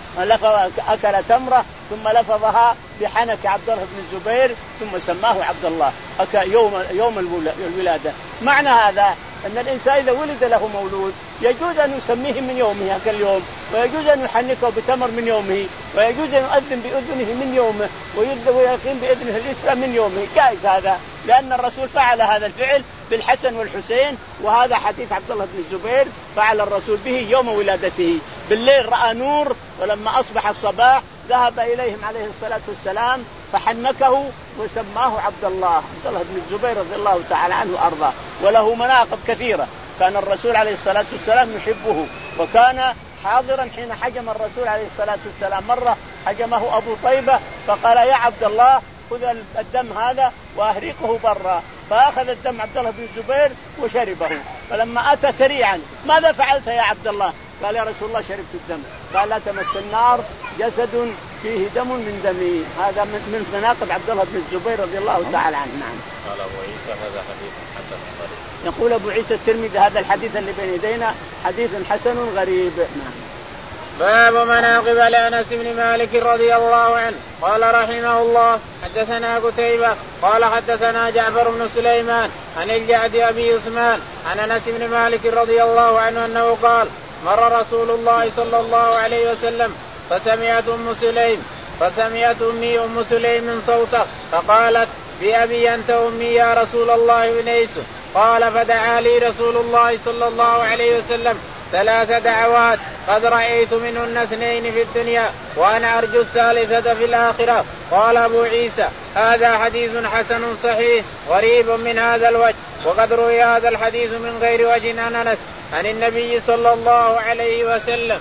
أكل تمرة ثم لفظها بحنك عبد الله بن الزبير ثم سماه عبد الله يوم يوم الولادة. معنى هذا أن الإنسان إذا ولد له مولود يجوز أن يسميه من يومه هذا اليوم، ويجوز أن يحنكه بتمر من يومه، ويجوز أن يؤذن بأذنه من يومه، ويقيم بإذنه الإسلام من يومه، جائز هذا، لأن الرسول فعل هذا الفعل بالحسن والحسين. وهذا حديث عبد الله بن الزبير فعل الرسول به يوم ولادته، بالليل رأى نور، ولما أصبح الصباح ذهب إليهم عليه الصلاة والسلام فحنكه وسماه عبد الله عبد الله بن الزبير رضي الله تعالى عنه وأرضاه. وله مناقب كثيرة، كان الرسول عليه الصلاة والسلام يحبه، وكان حاضرا حين حجم الرسول عليه الصلاة والسلام. مرة حجمه أبو طيبة فقال يا عبد الله خذ الدم هذا وأهريقه برا، فأخذ الدم عبد الله بن الزبير وشربه. فلما أتى سريعا ماذا فعلت يا عبد الله؟ قال يا رسول الله شربت الدم. قال لا تمس النار جسد فيه دم من دمي. هذا من مناقب عبد الله بن الزبير رضي الله تعالى عنه. نعم. قال أبو عيسى هذا حديث حسن غريب. يقول أبو عيسى الترمذي هذا الحديث اللي بين يدينا حديث حسن غريب. نعم. باب مناقب لأنس بن مالك رضي الله عنه. قال رحمه الله حدثنا قتيبة قال حدثنا جعفر بن سليمان عن الجعد أبي عثمان عن أنس بن مالك رضي الله عنه أنه قال مر رسول الله صلى الله عليه وسلم فسمعت أم سليم فسمعت أمي أم سليم صوته فقالت بأبي أنت أمي يا رسول الله بنيس. قال فدعا لي رسول الله صلى الله عليه وسلم ثلاث دعوات قد رأيت منهن اثنين في الدنيا وأنا أرجو الثالثة في الآخرة. قال أبو عيسى هذا حديث حسن صحيح غريب من هذا الوجه، وقد روي هذا الحديث من غير وجه عن أنس عن النبي صلى الله عليه وسلم.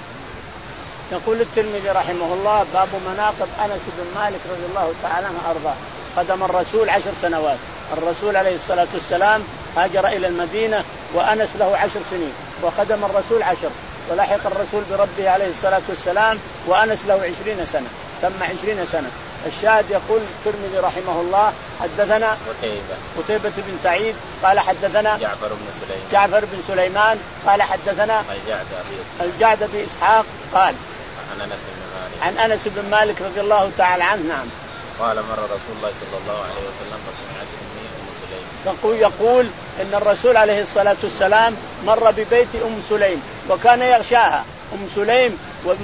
يقول الترمذي رحمه الله باب مناقب أنس بن مالك رضي الله تعالى عنه وأرضاه. قدم الرسول عشر سنوات، الرسول عليه الصلاة والسلام هاجر إلى المدينة وأنس له عشر سنين، وخدم الرسول عشر، ولحق الرسول بربه عليه الصلاة والسلام وأنس له عشرين سنة، تم عشرين سنة. الشاهد يقول الترمذي رحمه الله حدثنا قتيبة قتيبة بن سعيد قال حدثنا جعفر بن سليمان جعفر بن سليمان قال حدثنا الجعد بن إسحاق قال عن أنس بن مالك عن أنس بن مالك رضي الله تعالى عنه. نعم. قال مر رسول الله صلى الله عليه وسلم فسمعت أمي أم سليم. يقول يقول إن الرسول عليه الصلاة والسلام مر ببيت أم سليم وكان يغشاها أم سليم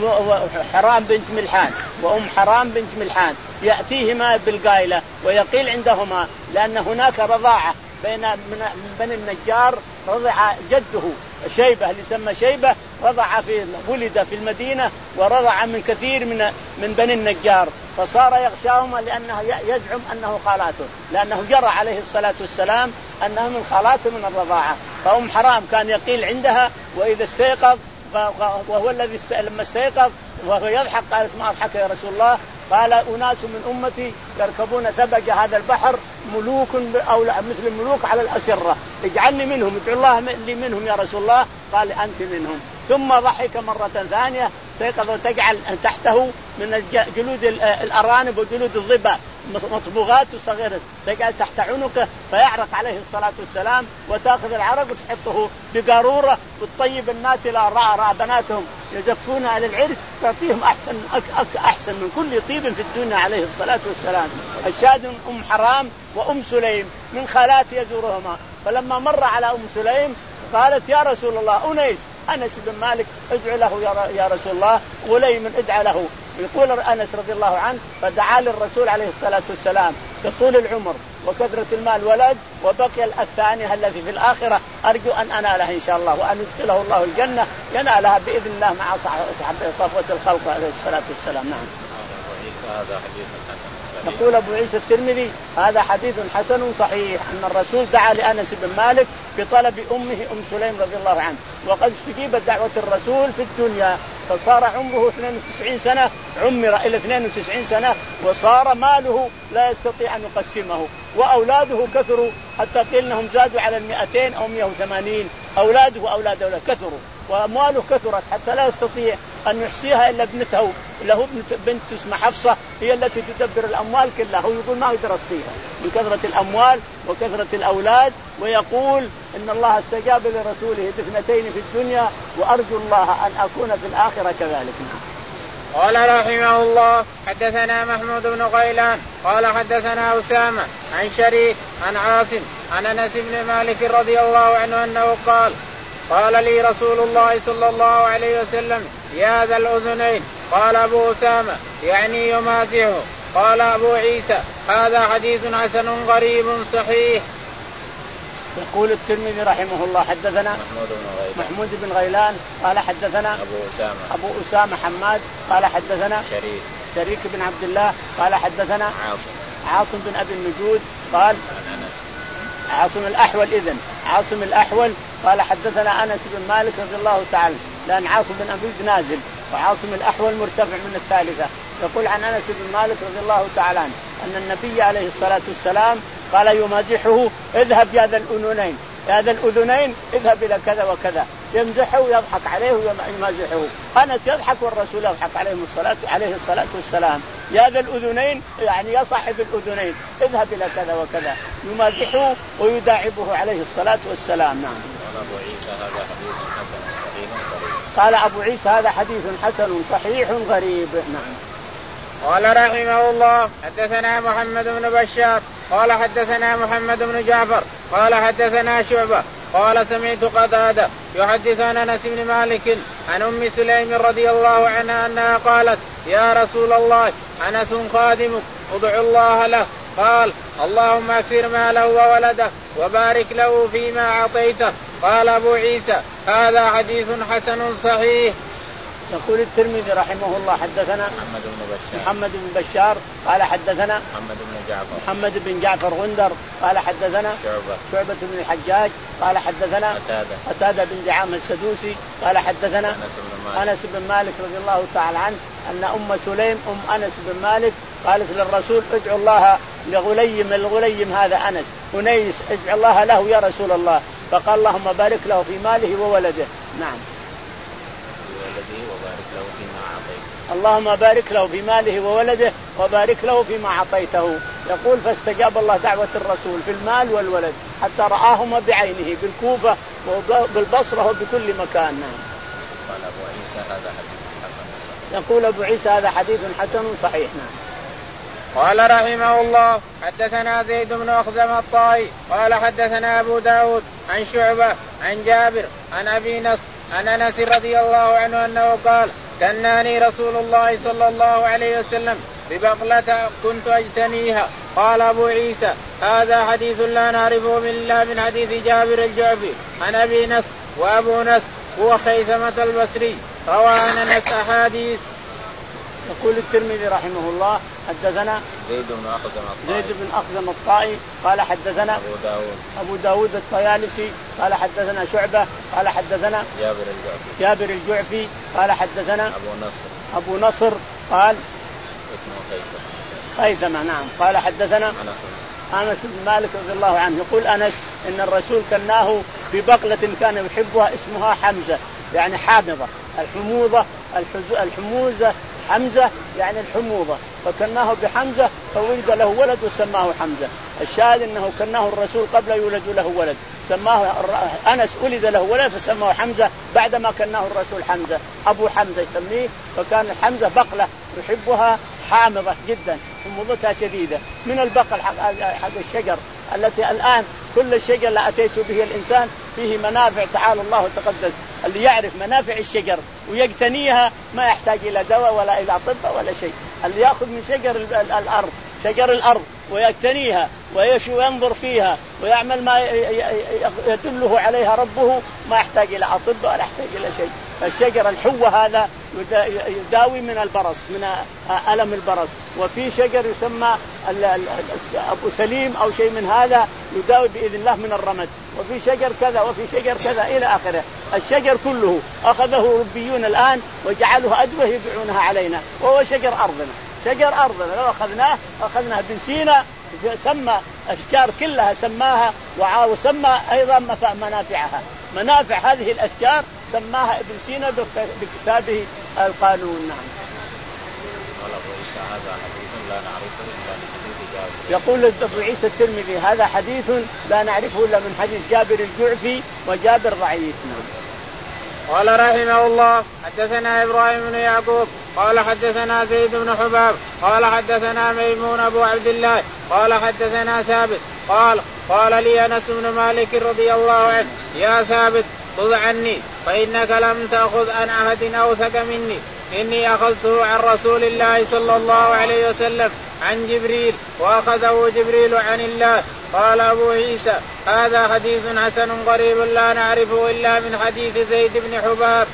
وحرام بنت ملحان وأم حرام بنت ملحان، يأتيهما بالقائلة ويقيل عندهما، لأن هناك رضاعة بين من بني النجار، رضع جده شيبة اللي يسمى شيبة، رضع في ولد في المدينة ورضع من كثير من من بني النجار، فصار يغشاهما لأنه يزعم أنه خالاته، لأنه جرى عليه الصلاة والسلام أنه من خالاته من الرضاعة. فأم حرام كان يقيل عندها، وإذا استيقظ وهو الذي لما استيقظ وهو يضحك قالت ما أضحك يا رسول الله؟ قال أناس من أمتي يركبون ثبج هذا البحر ملوك أو مثل الملوك على الأسرة، اجعلني منهم، ادعو الله لي منهم يا رسول الله. قال أنت منهم. ثم ضحك مرة ثانية استيقظ وتجعل تحته من جلود الأرانب وجلود الظباء مطبوغات صغيرة تجعل تحت عنقه فيعرق عليه الصلاة والسلام، وتأخذ العرق وتحطه بقارورة وتطيب الناس إلى رأى رأى بناتهم يزفون على العرس تعطيهم أحسن أحسن من كل طيب في الدنيا عليه الصلاة والسلام. الشاهد أم حرام وأم سليم من خالات يزورهما. فلما مر على أم سليم قالت يا رسول الله أنيس أنس بن مالك ادعو له يا رسول الله، غليم ادعى له. يقول أنس رضي الله عنه فدعا للرسول عليه الصلاة والسلام بطول العمر وكثرة المال ولد، وبقي الثانية التي في الآخرة أرجو أن أنالها إن شاء الله، وأن يدخله الله الجنة ينالها بإذن الله مع صفوة الخلق عليه الصلاة والسلام. نعم. هذا حديث حسن. يقول أبو عيسى الترمذي هذا حديث حسن صحيح أن الرسول دعا لأنس بن مالك بطلب أمه أم سليم رضي الله عنه، وقد استجيبت دعوة الرسول في الدنيا، فصار عمره اثنين وتسعين سنة، عمر إلى اثنين وتسعين سنة، وصار ماله لا يستطيع أن يقسمه، وأولاده كثروا حتى قيل أنهم زادوا على المئتين أو مئة وثمانين، أولاده وأولاد أولاد كثروا، وأمواله كثرت حتى لا يستطيع أن يحصيها إلا ابنته له بنت اسمها حفصة هي التي تدبر الأموال كلها. هو يقول ما أقدر أصيها من كثرة الأموال وكثرة الأولاد، ويقول إن الله استجاب لرسوله باثنتين في الدنيا وأرجو الله أن أكون في الآخرة كذلك. قال رحمه الله حدثنا محمود بن غيلان قال حدثنا أسامة عن شريك عن عاصم عن أنس بن مالك رضي الله عنه أنه قال قال لي رسول الله صلى الله عليه وسلم يا ذا الأذنين. قال أبو أسامة يعني يمازحه. قال أبو عيسى هذا حديث حسن غريب صحيح. يقول الترمذي رحمه الله حدثنا محمود بن غيلان, محمود بن غيلان قال حدثنا أبو أسامة أبو أسامة حماد قال حدثنا شريك شريك بن عبد الله قال حدثنا عاصم عاصم بن أبي النجود قال عن أنس عاصم الأحول إذن عاصم الأحول قال حدثنا أنس بن مالك رضي الله تعالى، لأن عاصم بن أبي نازل وعاصم الأحول مرتفع من الثالثة. يقول عن أنس بن مالك رضي الله تعالى عنه أن النبي عليه الصلاة والسلام قال يمازحه اذهب يا ذا الأذنين يا ذا الأذنين اذهب إلى كذا وكذا، يمزحه ويضحك عليه ويمازحه. أنس يضحك والرسول يضحك عليه الصلاة عليه الصلاة والسلام. يا ذا الأذنين يعني يا صاحب الأذنين اذهب إلى كذا وكذا، يمازحه ويداعبه عليه الصلاة والسلام. نعم. قال أبو عيسى هذا حديث حسن صحيح قال أبو عيسى هذا حديث حسن صحيح غريب. غريب. نعم. قال رحمه الله حدثنا محمد بن بشار قال حدثنا محمد بن جعفر قال حدثنا شعبة قال سمعت قتادة يحدث عن أنس بن مالك عن أم سليم رضي الله عنها أنها قالت يا رسول الله أنس خادمك ادع الله له. قال اللهم اكثر ماله وولده وبارك له فيما أعطيته. قال أبو عيسى هذا حديث حسن صحيح. يقول الترمذي رحمه الله حدثنا محمد بن بشار محمد بن بشار قال حدثنا محمد بن جعفر محمد بن جعفر غندر قال حدثنا شعبة شعبة بن الحجاج قال حدثنا قتادة قتادة بن دعامة السدوسي قال حدثنا أنس بن مالك أنس بن مالك رضي الله تعالى عنه أن أم سليم أم أنس بن مالك قالت للرسول ادعو الله لغليم الغليم هذا أنس أنيس ادعو الله له يا رسول الله. فقال اللهم بارك له في ماله وولده. نعم. وبارك له فيما أعطيته. اللهم بارك له في ماله وولده وبارك له فيما أعطيته. يقول فاستجاب الله دعوة الرسول في المال والولد حتى رآهما بعينه بالكوفة وبالبصرة وبكل مكان. قال أبو عيسى هذا حديث حسن صحيح. يقول أبو عيسى هذا حديث حسن صحيح. نعم. قال رحمه الله حدثنا زيد بن أخزم الطائي قال حدثنا أبو داود عن شعبة عن جابر عن أبي نصر عن أنس رضي الله عنه أنه قال كناني رسول الله صلى الله عليه وسلم ببغلة كنت أجتنيها. قال أبو عيسى هذا حديث لا نعرفه إلا من حديث جابر الجعفي عن أبي نصر. وأبو نصر هو خيثمة البصري روى عن أنس أحاديث. يقول الترمذي رحمه الله حدثنا زيد بن أخزم الطائي زيد بن أخزم الطائي قال حدثنا أبو داود أبو داود الطيالسي قال حدثنا شعبة قال حدثنا جابر الجعفي جابر الجعفي قال حدثنا أبو نصر أبو نصر قال اسمه خيثمة خيثمة. نعم. قال حدثنا أنس أنس بن مالك رضي الله عنه يقول أنس إن الرسول كناه ببغلة كان يحبها اسمها حمزة يعني حامضة الحموضة الحموزة حمزة يعني الحموضة فكناه بحمزة فولد له ولد وسماه حمزة. الشاهد أنه كناه الرسول قبل يولد له ولد سماه أنس ولد له ولد فسماه حمزة بعدما كناه الرسول حمزة أبو حمزة يسميه. فكان حمزة بقلة يحبها حامضة جدا حموضتها شديدة من البقل حق الشجر التي الآن كل الشجر اللي أتيت به الإنسان فيه منافع تعالى الله وتقدس. اللي يعرف منافع الشجر ويقتنيها ما يحتاج إلى دواء ولا إلى طب ولا شيء. اللي يأخذ من شجر الأرض شجر الأرض ويقتنيها وينظر فيها ويعمل ما يدله عليها ربه ما يحتاج إلى أطباء ولا يحتاج إلى شيء. فالشجر الحوة هذا يداوي من البرص من ألم البرص. وفي شجر يسمى أبو سليم أو شيء من هذا يداوي بإذن الله من الرمد. وفي شجر كذا وفي شجر كذا إلى آخره. الشجر كله أخذه ربيون الآن وجعلوه أدوية يبيعونها علينا وهو شجر أرضنا. شجر أرضنا لو أخذناه أخذناه ابن سينا سمى أشجار كلها سماها وسمى أيضا منافعها منافع هذه الأشجار سماها ابن سينا بكتابه القانون. نعم. أبو عيسى هذا حديث لا نعرفه إلا من حديث جابر. يقول أبو عيسى الترمذي هذا حديث لا نعرفه إلا من حديث جابر الجعفي، وجابر ضعيف. قال رحمه الله حدثنا إبراهيم بن يعقوب قال حدثنا زيد بن حباب قال حدثنا ميمون أبو عبد الله قال حدثنا ثابت قال قال لي أنس بن مالك رضي الله عنه يا ثابت خذ عني فإنك لم تأخذ عن أحد أوثق مني، إني أخذته عن رسول الله صلى الله عليه وسلم عن جبريل وأخذه جبريل عن الله. قال أبو عيسى هذا حديث حسن غريب لا نعرفه إلا من حديث زيد بن حباب.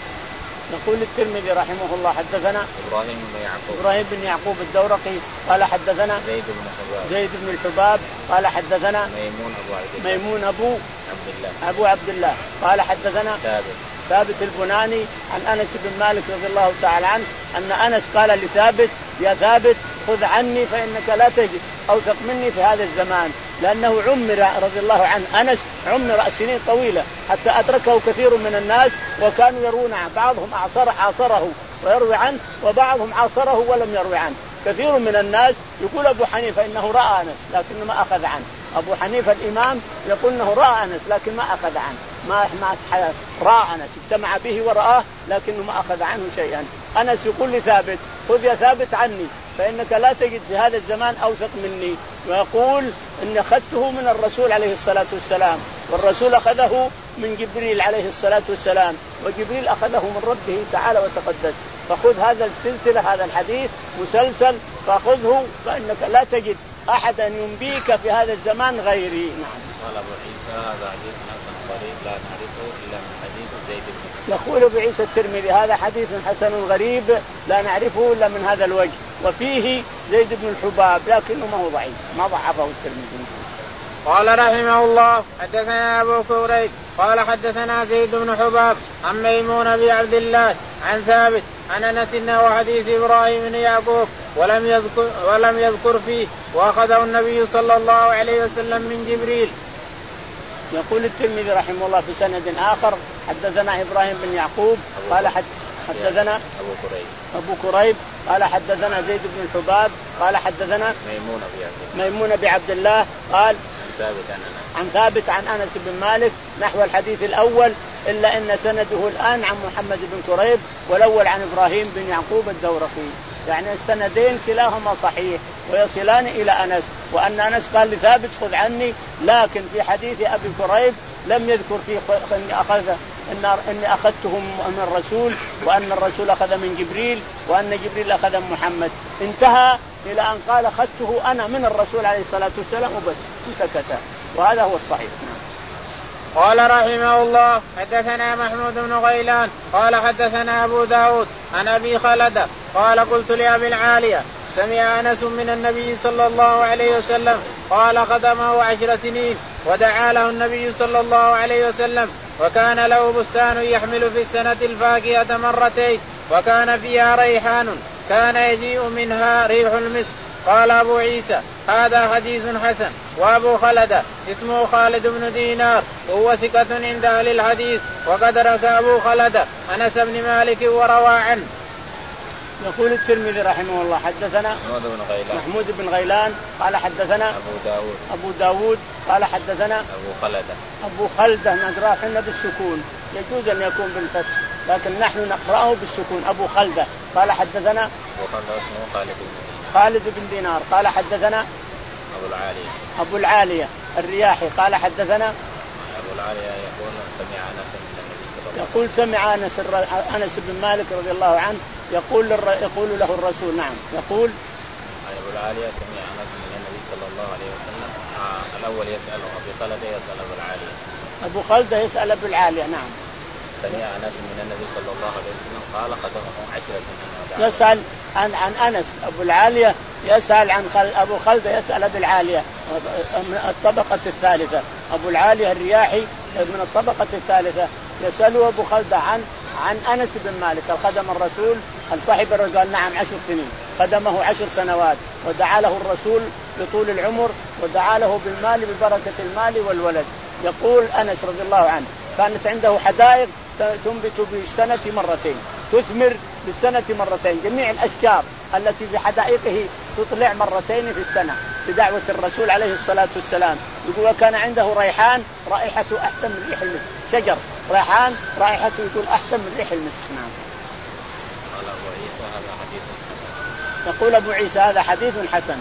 يقول الترمذي رحمه الله حدثنا إبراهيم بن يعقوب إبراهيم بن يعقوب الدورقي قال حدثنا زيد بن حباب زيد بن الحباب قال حدثنا ميمون أبو عبد الله ميمون أبو عبد الله أبو عبد الله قال حدثنا ثابت ثابت البناني عن أنس بن مالك رضي الله تعالى عنه أن أنس قال لثابت يا ثابت خذ عني فإنك لا تجد أوثق مني في هذا الزمان، لأنه عمر رضي الله عنه أنس عمر سنين طويلة حتى أدركه كثير من الناس وكانوا يرون عنه، بعضهم عاصره عاصره ويروي عنه وبعضهم عاصره ولم يروي عنه. كثير من الناس يقول أبو حنيفة إنه رأى أنس لكنه ما أخذ عنه، أبو حنيفة الإمام يقول إنه رأى أنس لكن ما أخذ عنه، ما ما رأى أنس اجتمع به ورآه لكنه ما أخذ عنه شيئا. أنس يقول لثابت خذ يا ثابت عني فإنك لا تجد في هذا الزمان أوثق مني، ويقول إن أخذته من الرسول عليه الصلاة والسلام، والرسول أخذه من جبريل عليه الصلاة والسلام، وجبريل أخذه من ربه تعالى وتقدس. فخذ هذا السلسلة هذا الحديث مسلسل فخذه فإنك لا تجد أحدا ينبيك في هذا الزمان غيري. نعم. قال أبو عيسى هذا حديث حسن غريب لا نعرفه إلا من حديث زيد بن. يقول أبو عيسى الترمذي هذا حديث حسن غريب لا نعرفه إلا من هذا الوجه، وفيه زيد بن الحباب لكنه ما هو ضعيف ما ضعفه الترمذي. قال رحمه الله حدثنا أبو كريب قال حدثنا زيد بن حباب عن ميمون بن عبد الله عن ثابت عن أنس إنه حديث إبراهيم بن يعقوب ولم يذكر ولم يذكر فيه وأخذه النبي صلى الله عليه وسلم من جبريل. يقول الترمذي رحمه الله في سند آخر حدثنا إبراهيم بن يعقوب قال حد حدثنا أبو كريب أبو كريب قال حدثنا زيد بن الحباب قال حدثنا ميمون بن عبد ميمون بن عبد الله قال ثابت عن أنس عن ثابت عن أنس بن مالك نحو الحديث الأول، إلا أن سنده الآن عن محمد بن كريب والأول عن إبراهيم بن يعقوب الدورقي، يعني السندين كلاهما صحيح ويصلان إلى أنس، وأن أنس قال لثابت خذ عني، لكن في حديث أبي كريب لم يذكر فيه أني أخذ إن إني أخذته من الرسول، وأن الرسول أخذ من جبريل، وأن جبريل أخذ من محمد، انتهى إلى أن قال أخذته أنا من الرسول عليه الصلاة والسلام وبس وسكت، وهذا هو الصحيح. قال رحمه الله حدثنا محمود بن غيلان قال حدثنا أبو داود عن أبي خلدة قال قلت لأبي العالية سمع أنس من النبي صلى الله عليه وسلم قال قدمه عشر سنين ودعا له النبي صلى الله عليه وسلم، وكان له بستان يحمل في السنة الفاكهة مرتين وكان فيها ريحان كان يجيء منها ريح المسك. قال أبو عيسى هذا حديث حسن. وأبو خلدة اسمه خالد بن دينار وهو ثقة عند أهل الحديث، وقد رك أبو خلدة أنس بن مالك وروى عنه. يقول الترمذي رحمه الله حدثنا محمود بن غيلان محمود بن غيلان قال حدثنا أبو داود أبو داود قال حدثنا أبو خلدة أبو خلدة نقرأ حنا بالسكون، يجوز أن يكون بالفتح لكن نحن نقرأه بالسكون. أبو خلدة قال حدثنا أبو خلدة اسمه خالد بن دينار خالد بن دينار قال حدثنا أبو العالية أبو العالية الرياحي قال حدثنا أبو العالية يقول سمع أنس من النبي صلى الله عليه وسلم يقول سمع أنس أنس بن مالك رضي الله عنه يقول يقول له الرسول نعم يقول أبو العالية سمع أنس من النبي صلى الله عليه وسلم. آه الأول يسأل أبو خلدة يسأل أبو العالية أبو خلدة يسأل أبو العالية نعم سمع أنس من النبي صلى الله عليه وسلم قال قدمه عشر سنين يسأل عن عن أنس أبو العالية يسأل عن خل أبو خلدة يسأل أبو العالية من الطبقة الثالثة. أبو العالية الرياحي من الطبقة الثالثة يسأله أبو خلدة عن عن أنس بن مالك الخدم الرسول الصاحب الرسول قال نعم عشر سنين خدمه عشر سنوات ودعا له الرسول بطول العمر ودعا له بالمال ببركة المال والولد. يقول أنس رضي الله عنه كانت عنده حدائق تنبت بالسنة مرتين تثمر بالسنة مرتين جميع الأشجار التي في حدائقه تطلع مرتين في السنة بدعوة الرسول عليه الصلاة والسلام. يقول وكان عنده ريحان رائحته أحسن من ريح المسك، شجر ريحان رائحته يقول أحسن من ريح المسك. نعم. قال أبو عيسى هذا حديث حسن. يقول أبو عيسى هذا حديث حسن.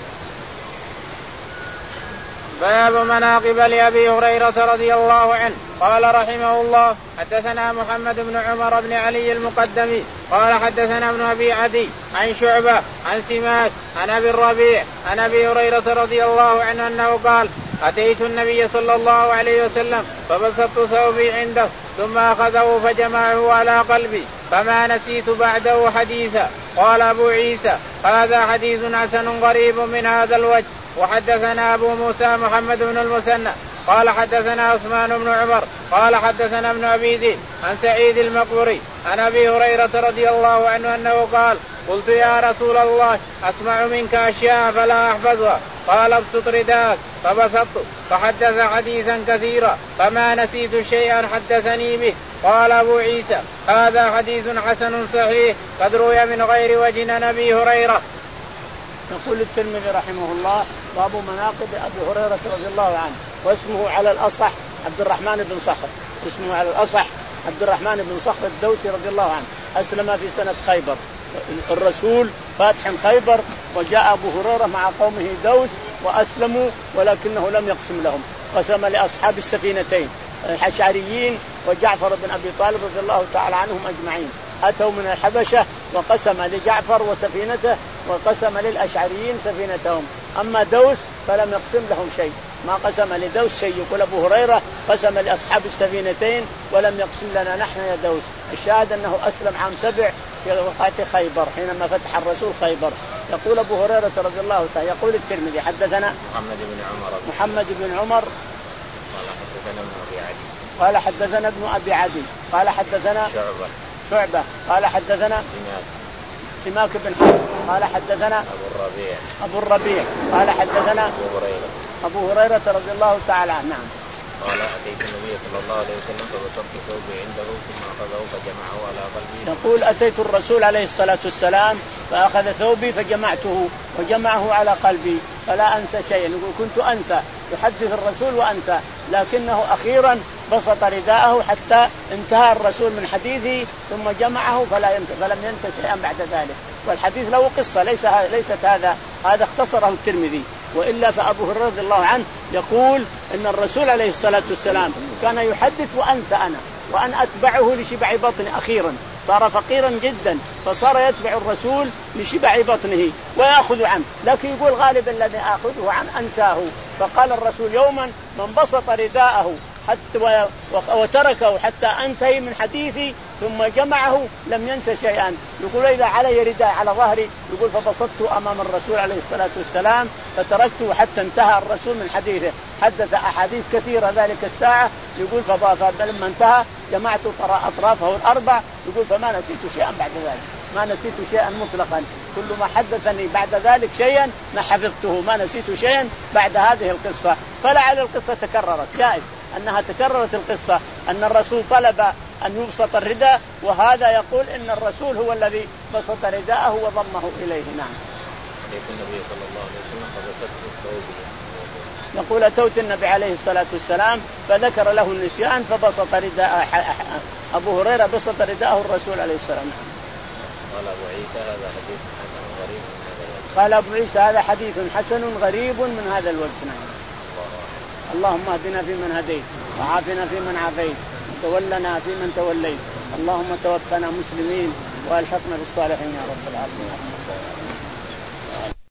باب مناقب لأبي هريرة رضي الله عنه. قال رحمه الله حدثنا محمد بن عمر بن علي المقدمي قال حدثنا ابن أبي عدي عن شعبة عن سماك عن أبي الربيع عن أبي هريرة رضي الله عنه أنه قال أتيت النبي صلى الله عليه وسلم فبسطت ثوبي عنده ثم أخذه فجمعه على قلبي فما نسيت بعده حديثا. قال أبو عيسى هذا حديث حسن غريب من هذا الوجه. وحدثنا أبو موسى محمد بن المثنى قال حدثنا عثمان بن عمر قال حدثنا ابن أبي ذئب عن سعيد المقبري عن أبي هريرة رضي الله عنه أنه قال قلت يا رسول الله أسمع منك أشياء فلا أحفظها. قال ابسط رداك فبسطت فحدث حديثا كثيرا فما نسيت شيئا حدثني به. قال أبو عيسى هذا حديث حسن صحيح قد روي من غير وجه عن أبي هريرة. يقول الترمذي رحمه الله باب مناقب أبي هريرة رضي الله عنه واسمه على الأصح عبد الرحمن بن صخر، اسمه على الأصح عبد الرحمن بن صخر الدوسي رضي الله عنه. أسلم في سنة خيبر، الرسول فاتح خيبر وجاء أبو هريرة مع قومه دوس وأسلموا ولكنه لم يقسم لهم، قسم لأصحاب السفينتين الحشعريين وجعفر بن أبي طالب رضي الله تعالى عنهم أجمعين. أتوا من الحبشة وقسم لجعفر وسفينته وقسم للأشعريين سفينتهم. أما دوس فلم يقسم لهم شيء، ما قسم لدوس شيء. يقول أبو هريرة قسم لأصحاب السفينتين ولم يقسم لنا نحن يا دوس. الشاهد أنه أسلم عام سبع في وقعة خيبر حينما فتح الرسول خيبر. يقول أبو هريرة رضي الله تعالى يقول الترمذي حدثنا محمد بن عمر محمد بن عمر قال حدثنا ابن أبي عدي قال حدثنا ابن أبي عدي قال حدثنا شعبة شعبة قال حدثنا سماك سماك بن حرب قال حدثنا أبو الربيع أبو الربيع قال حدثنا أبو هريرة أبو هريرة رضي الله تعالى عنه. نعم. قال أتيت النبي صلى الله عليه وسلم فبسطت ثوبي عنده ثم أخذه فجمعه على قلبي. يقول أتيت الرسول عليه الصلاة والسلام فأخذ ثوبي فجمعته وجمعه على قلبي فلا أنسى شيئا. يقول كنت أنسى، يحدث الرسول وأنسى، لكنه أخيرا بسط رداءه حتى انتهى الرسول من حديثه ثم جمعه فلا ينسى فلم ينسى شيئا بعد ذلك. والحديث له قصة ليس ليست هذا هذا اختصره الترمذي، وإلا فأبو هريرة رضي الله عنه يقول إن الرسول عليه الصلاة والسلام كان يحدث وأنسى أنا وأن أتبعه لشبع بطني. أخيرا صار فقيرا جدا فصار يتبع الرسول لشبع بطنه ويأخذ عنه، لكن يقول غالبا الذي آخذه عن أنساه. فقال الرسول يوما من بسط رداءه حتى وتركه حتى أنتهي من حديثي ثم جمعه لم ينسى شيئا. يقول إذا علي رداء على ظهري يقول فبسطته أمام الرسول عليه الصلاة والسلام فتركته حتى انتهى الرسول من حديثه. حدث أحاديث كثيرة ذلك الساعة. يقول فلما انتهى جمعت أطرافه الأربع. يقول فما نسيت شيئا بعد ذلك، ما نسيت شيئا مطلقا، كل ما حدثني بعد ذلك شيئا ما حفظته، ما نسيت شيئا بعد هذه القصة. فلعل القصة تكررت، جائز أنها تكررت القصة أن الرسول طلب أن يبسط الرداء وهذا يقول إن الرسول هو الذي بسط رداءه وضمه إليه. نعم. النبي صلى الله عليه وسلم فبسطت ثوبه. يقول أتوت النبي عليه الصلاة والسلام فذكر له النسيان فبسط رداء أبو هريرة بسط رداءه الرسول عليه السلام. قال أبو عيسى هذا حديث حسن غريب من هذا الوجه. قال أبو عيسى هذا حديث حسن غريب من هذا الوجه. نعم. اللهم اهدنا فيمن هديت وعافنا فيمن عافيت وتولنا فيمن توليت، اللهم توفنا مسلمين والحقنا بالصالحين يا رب العالمين.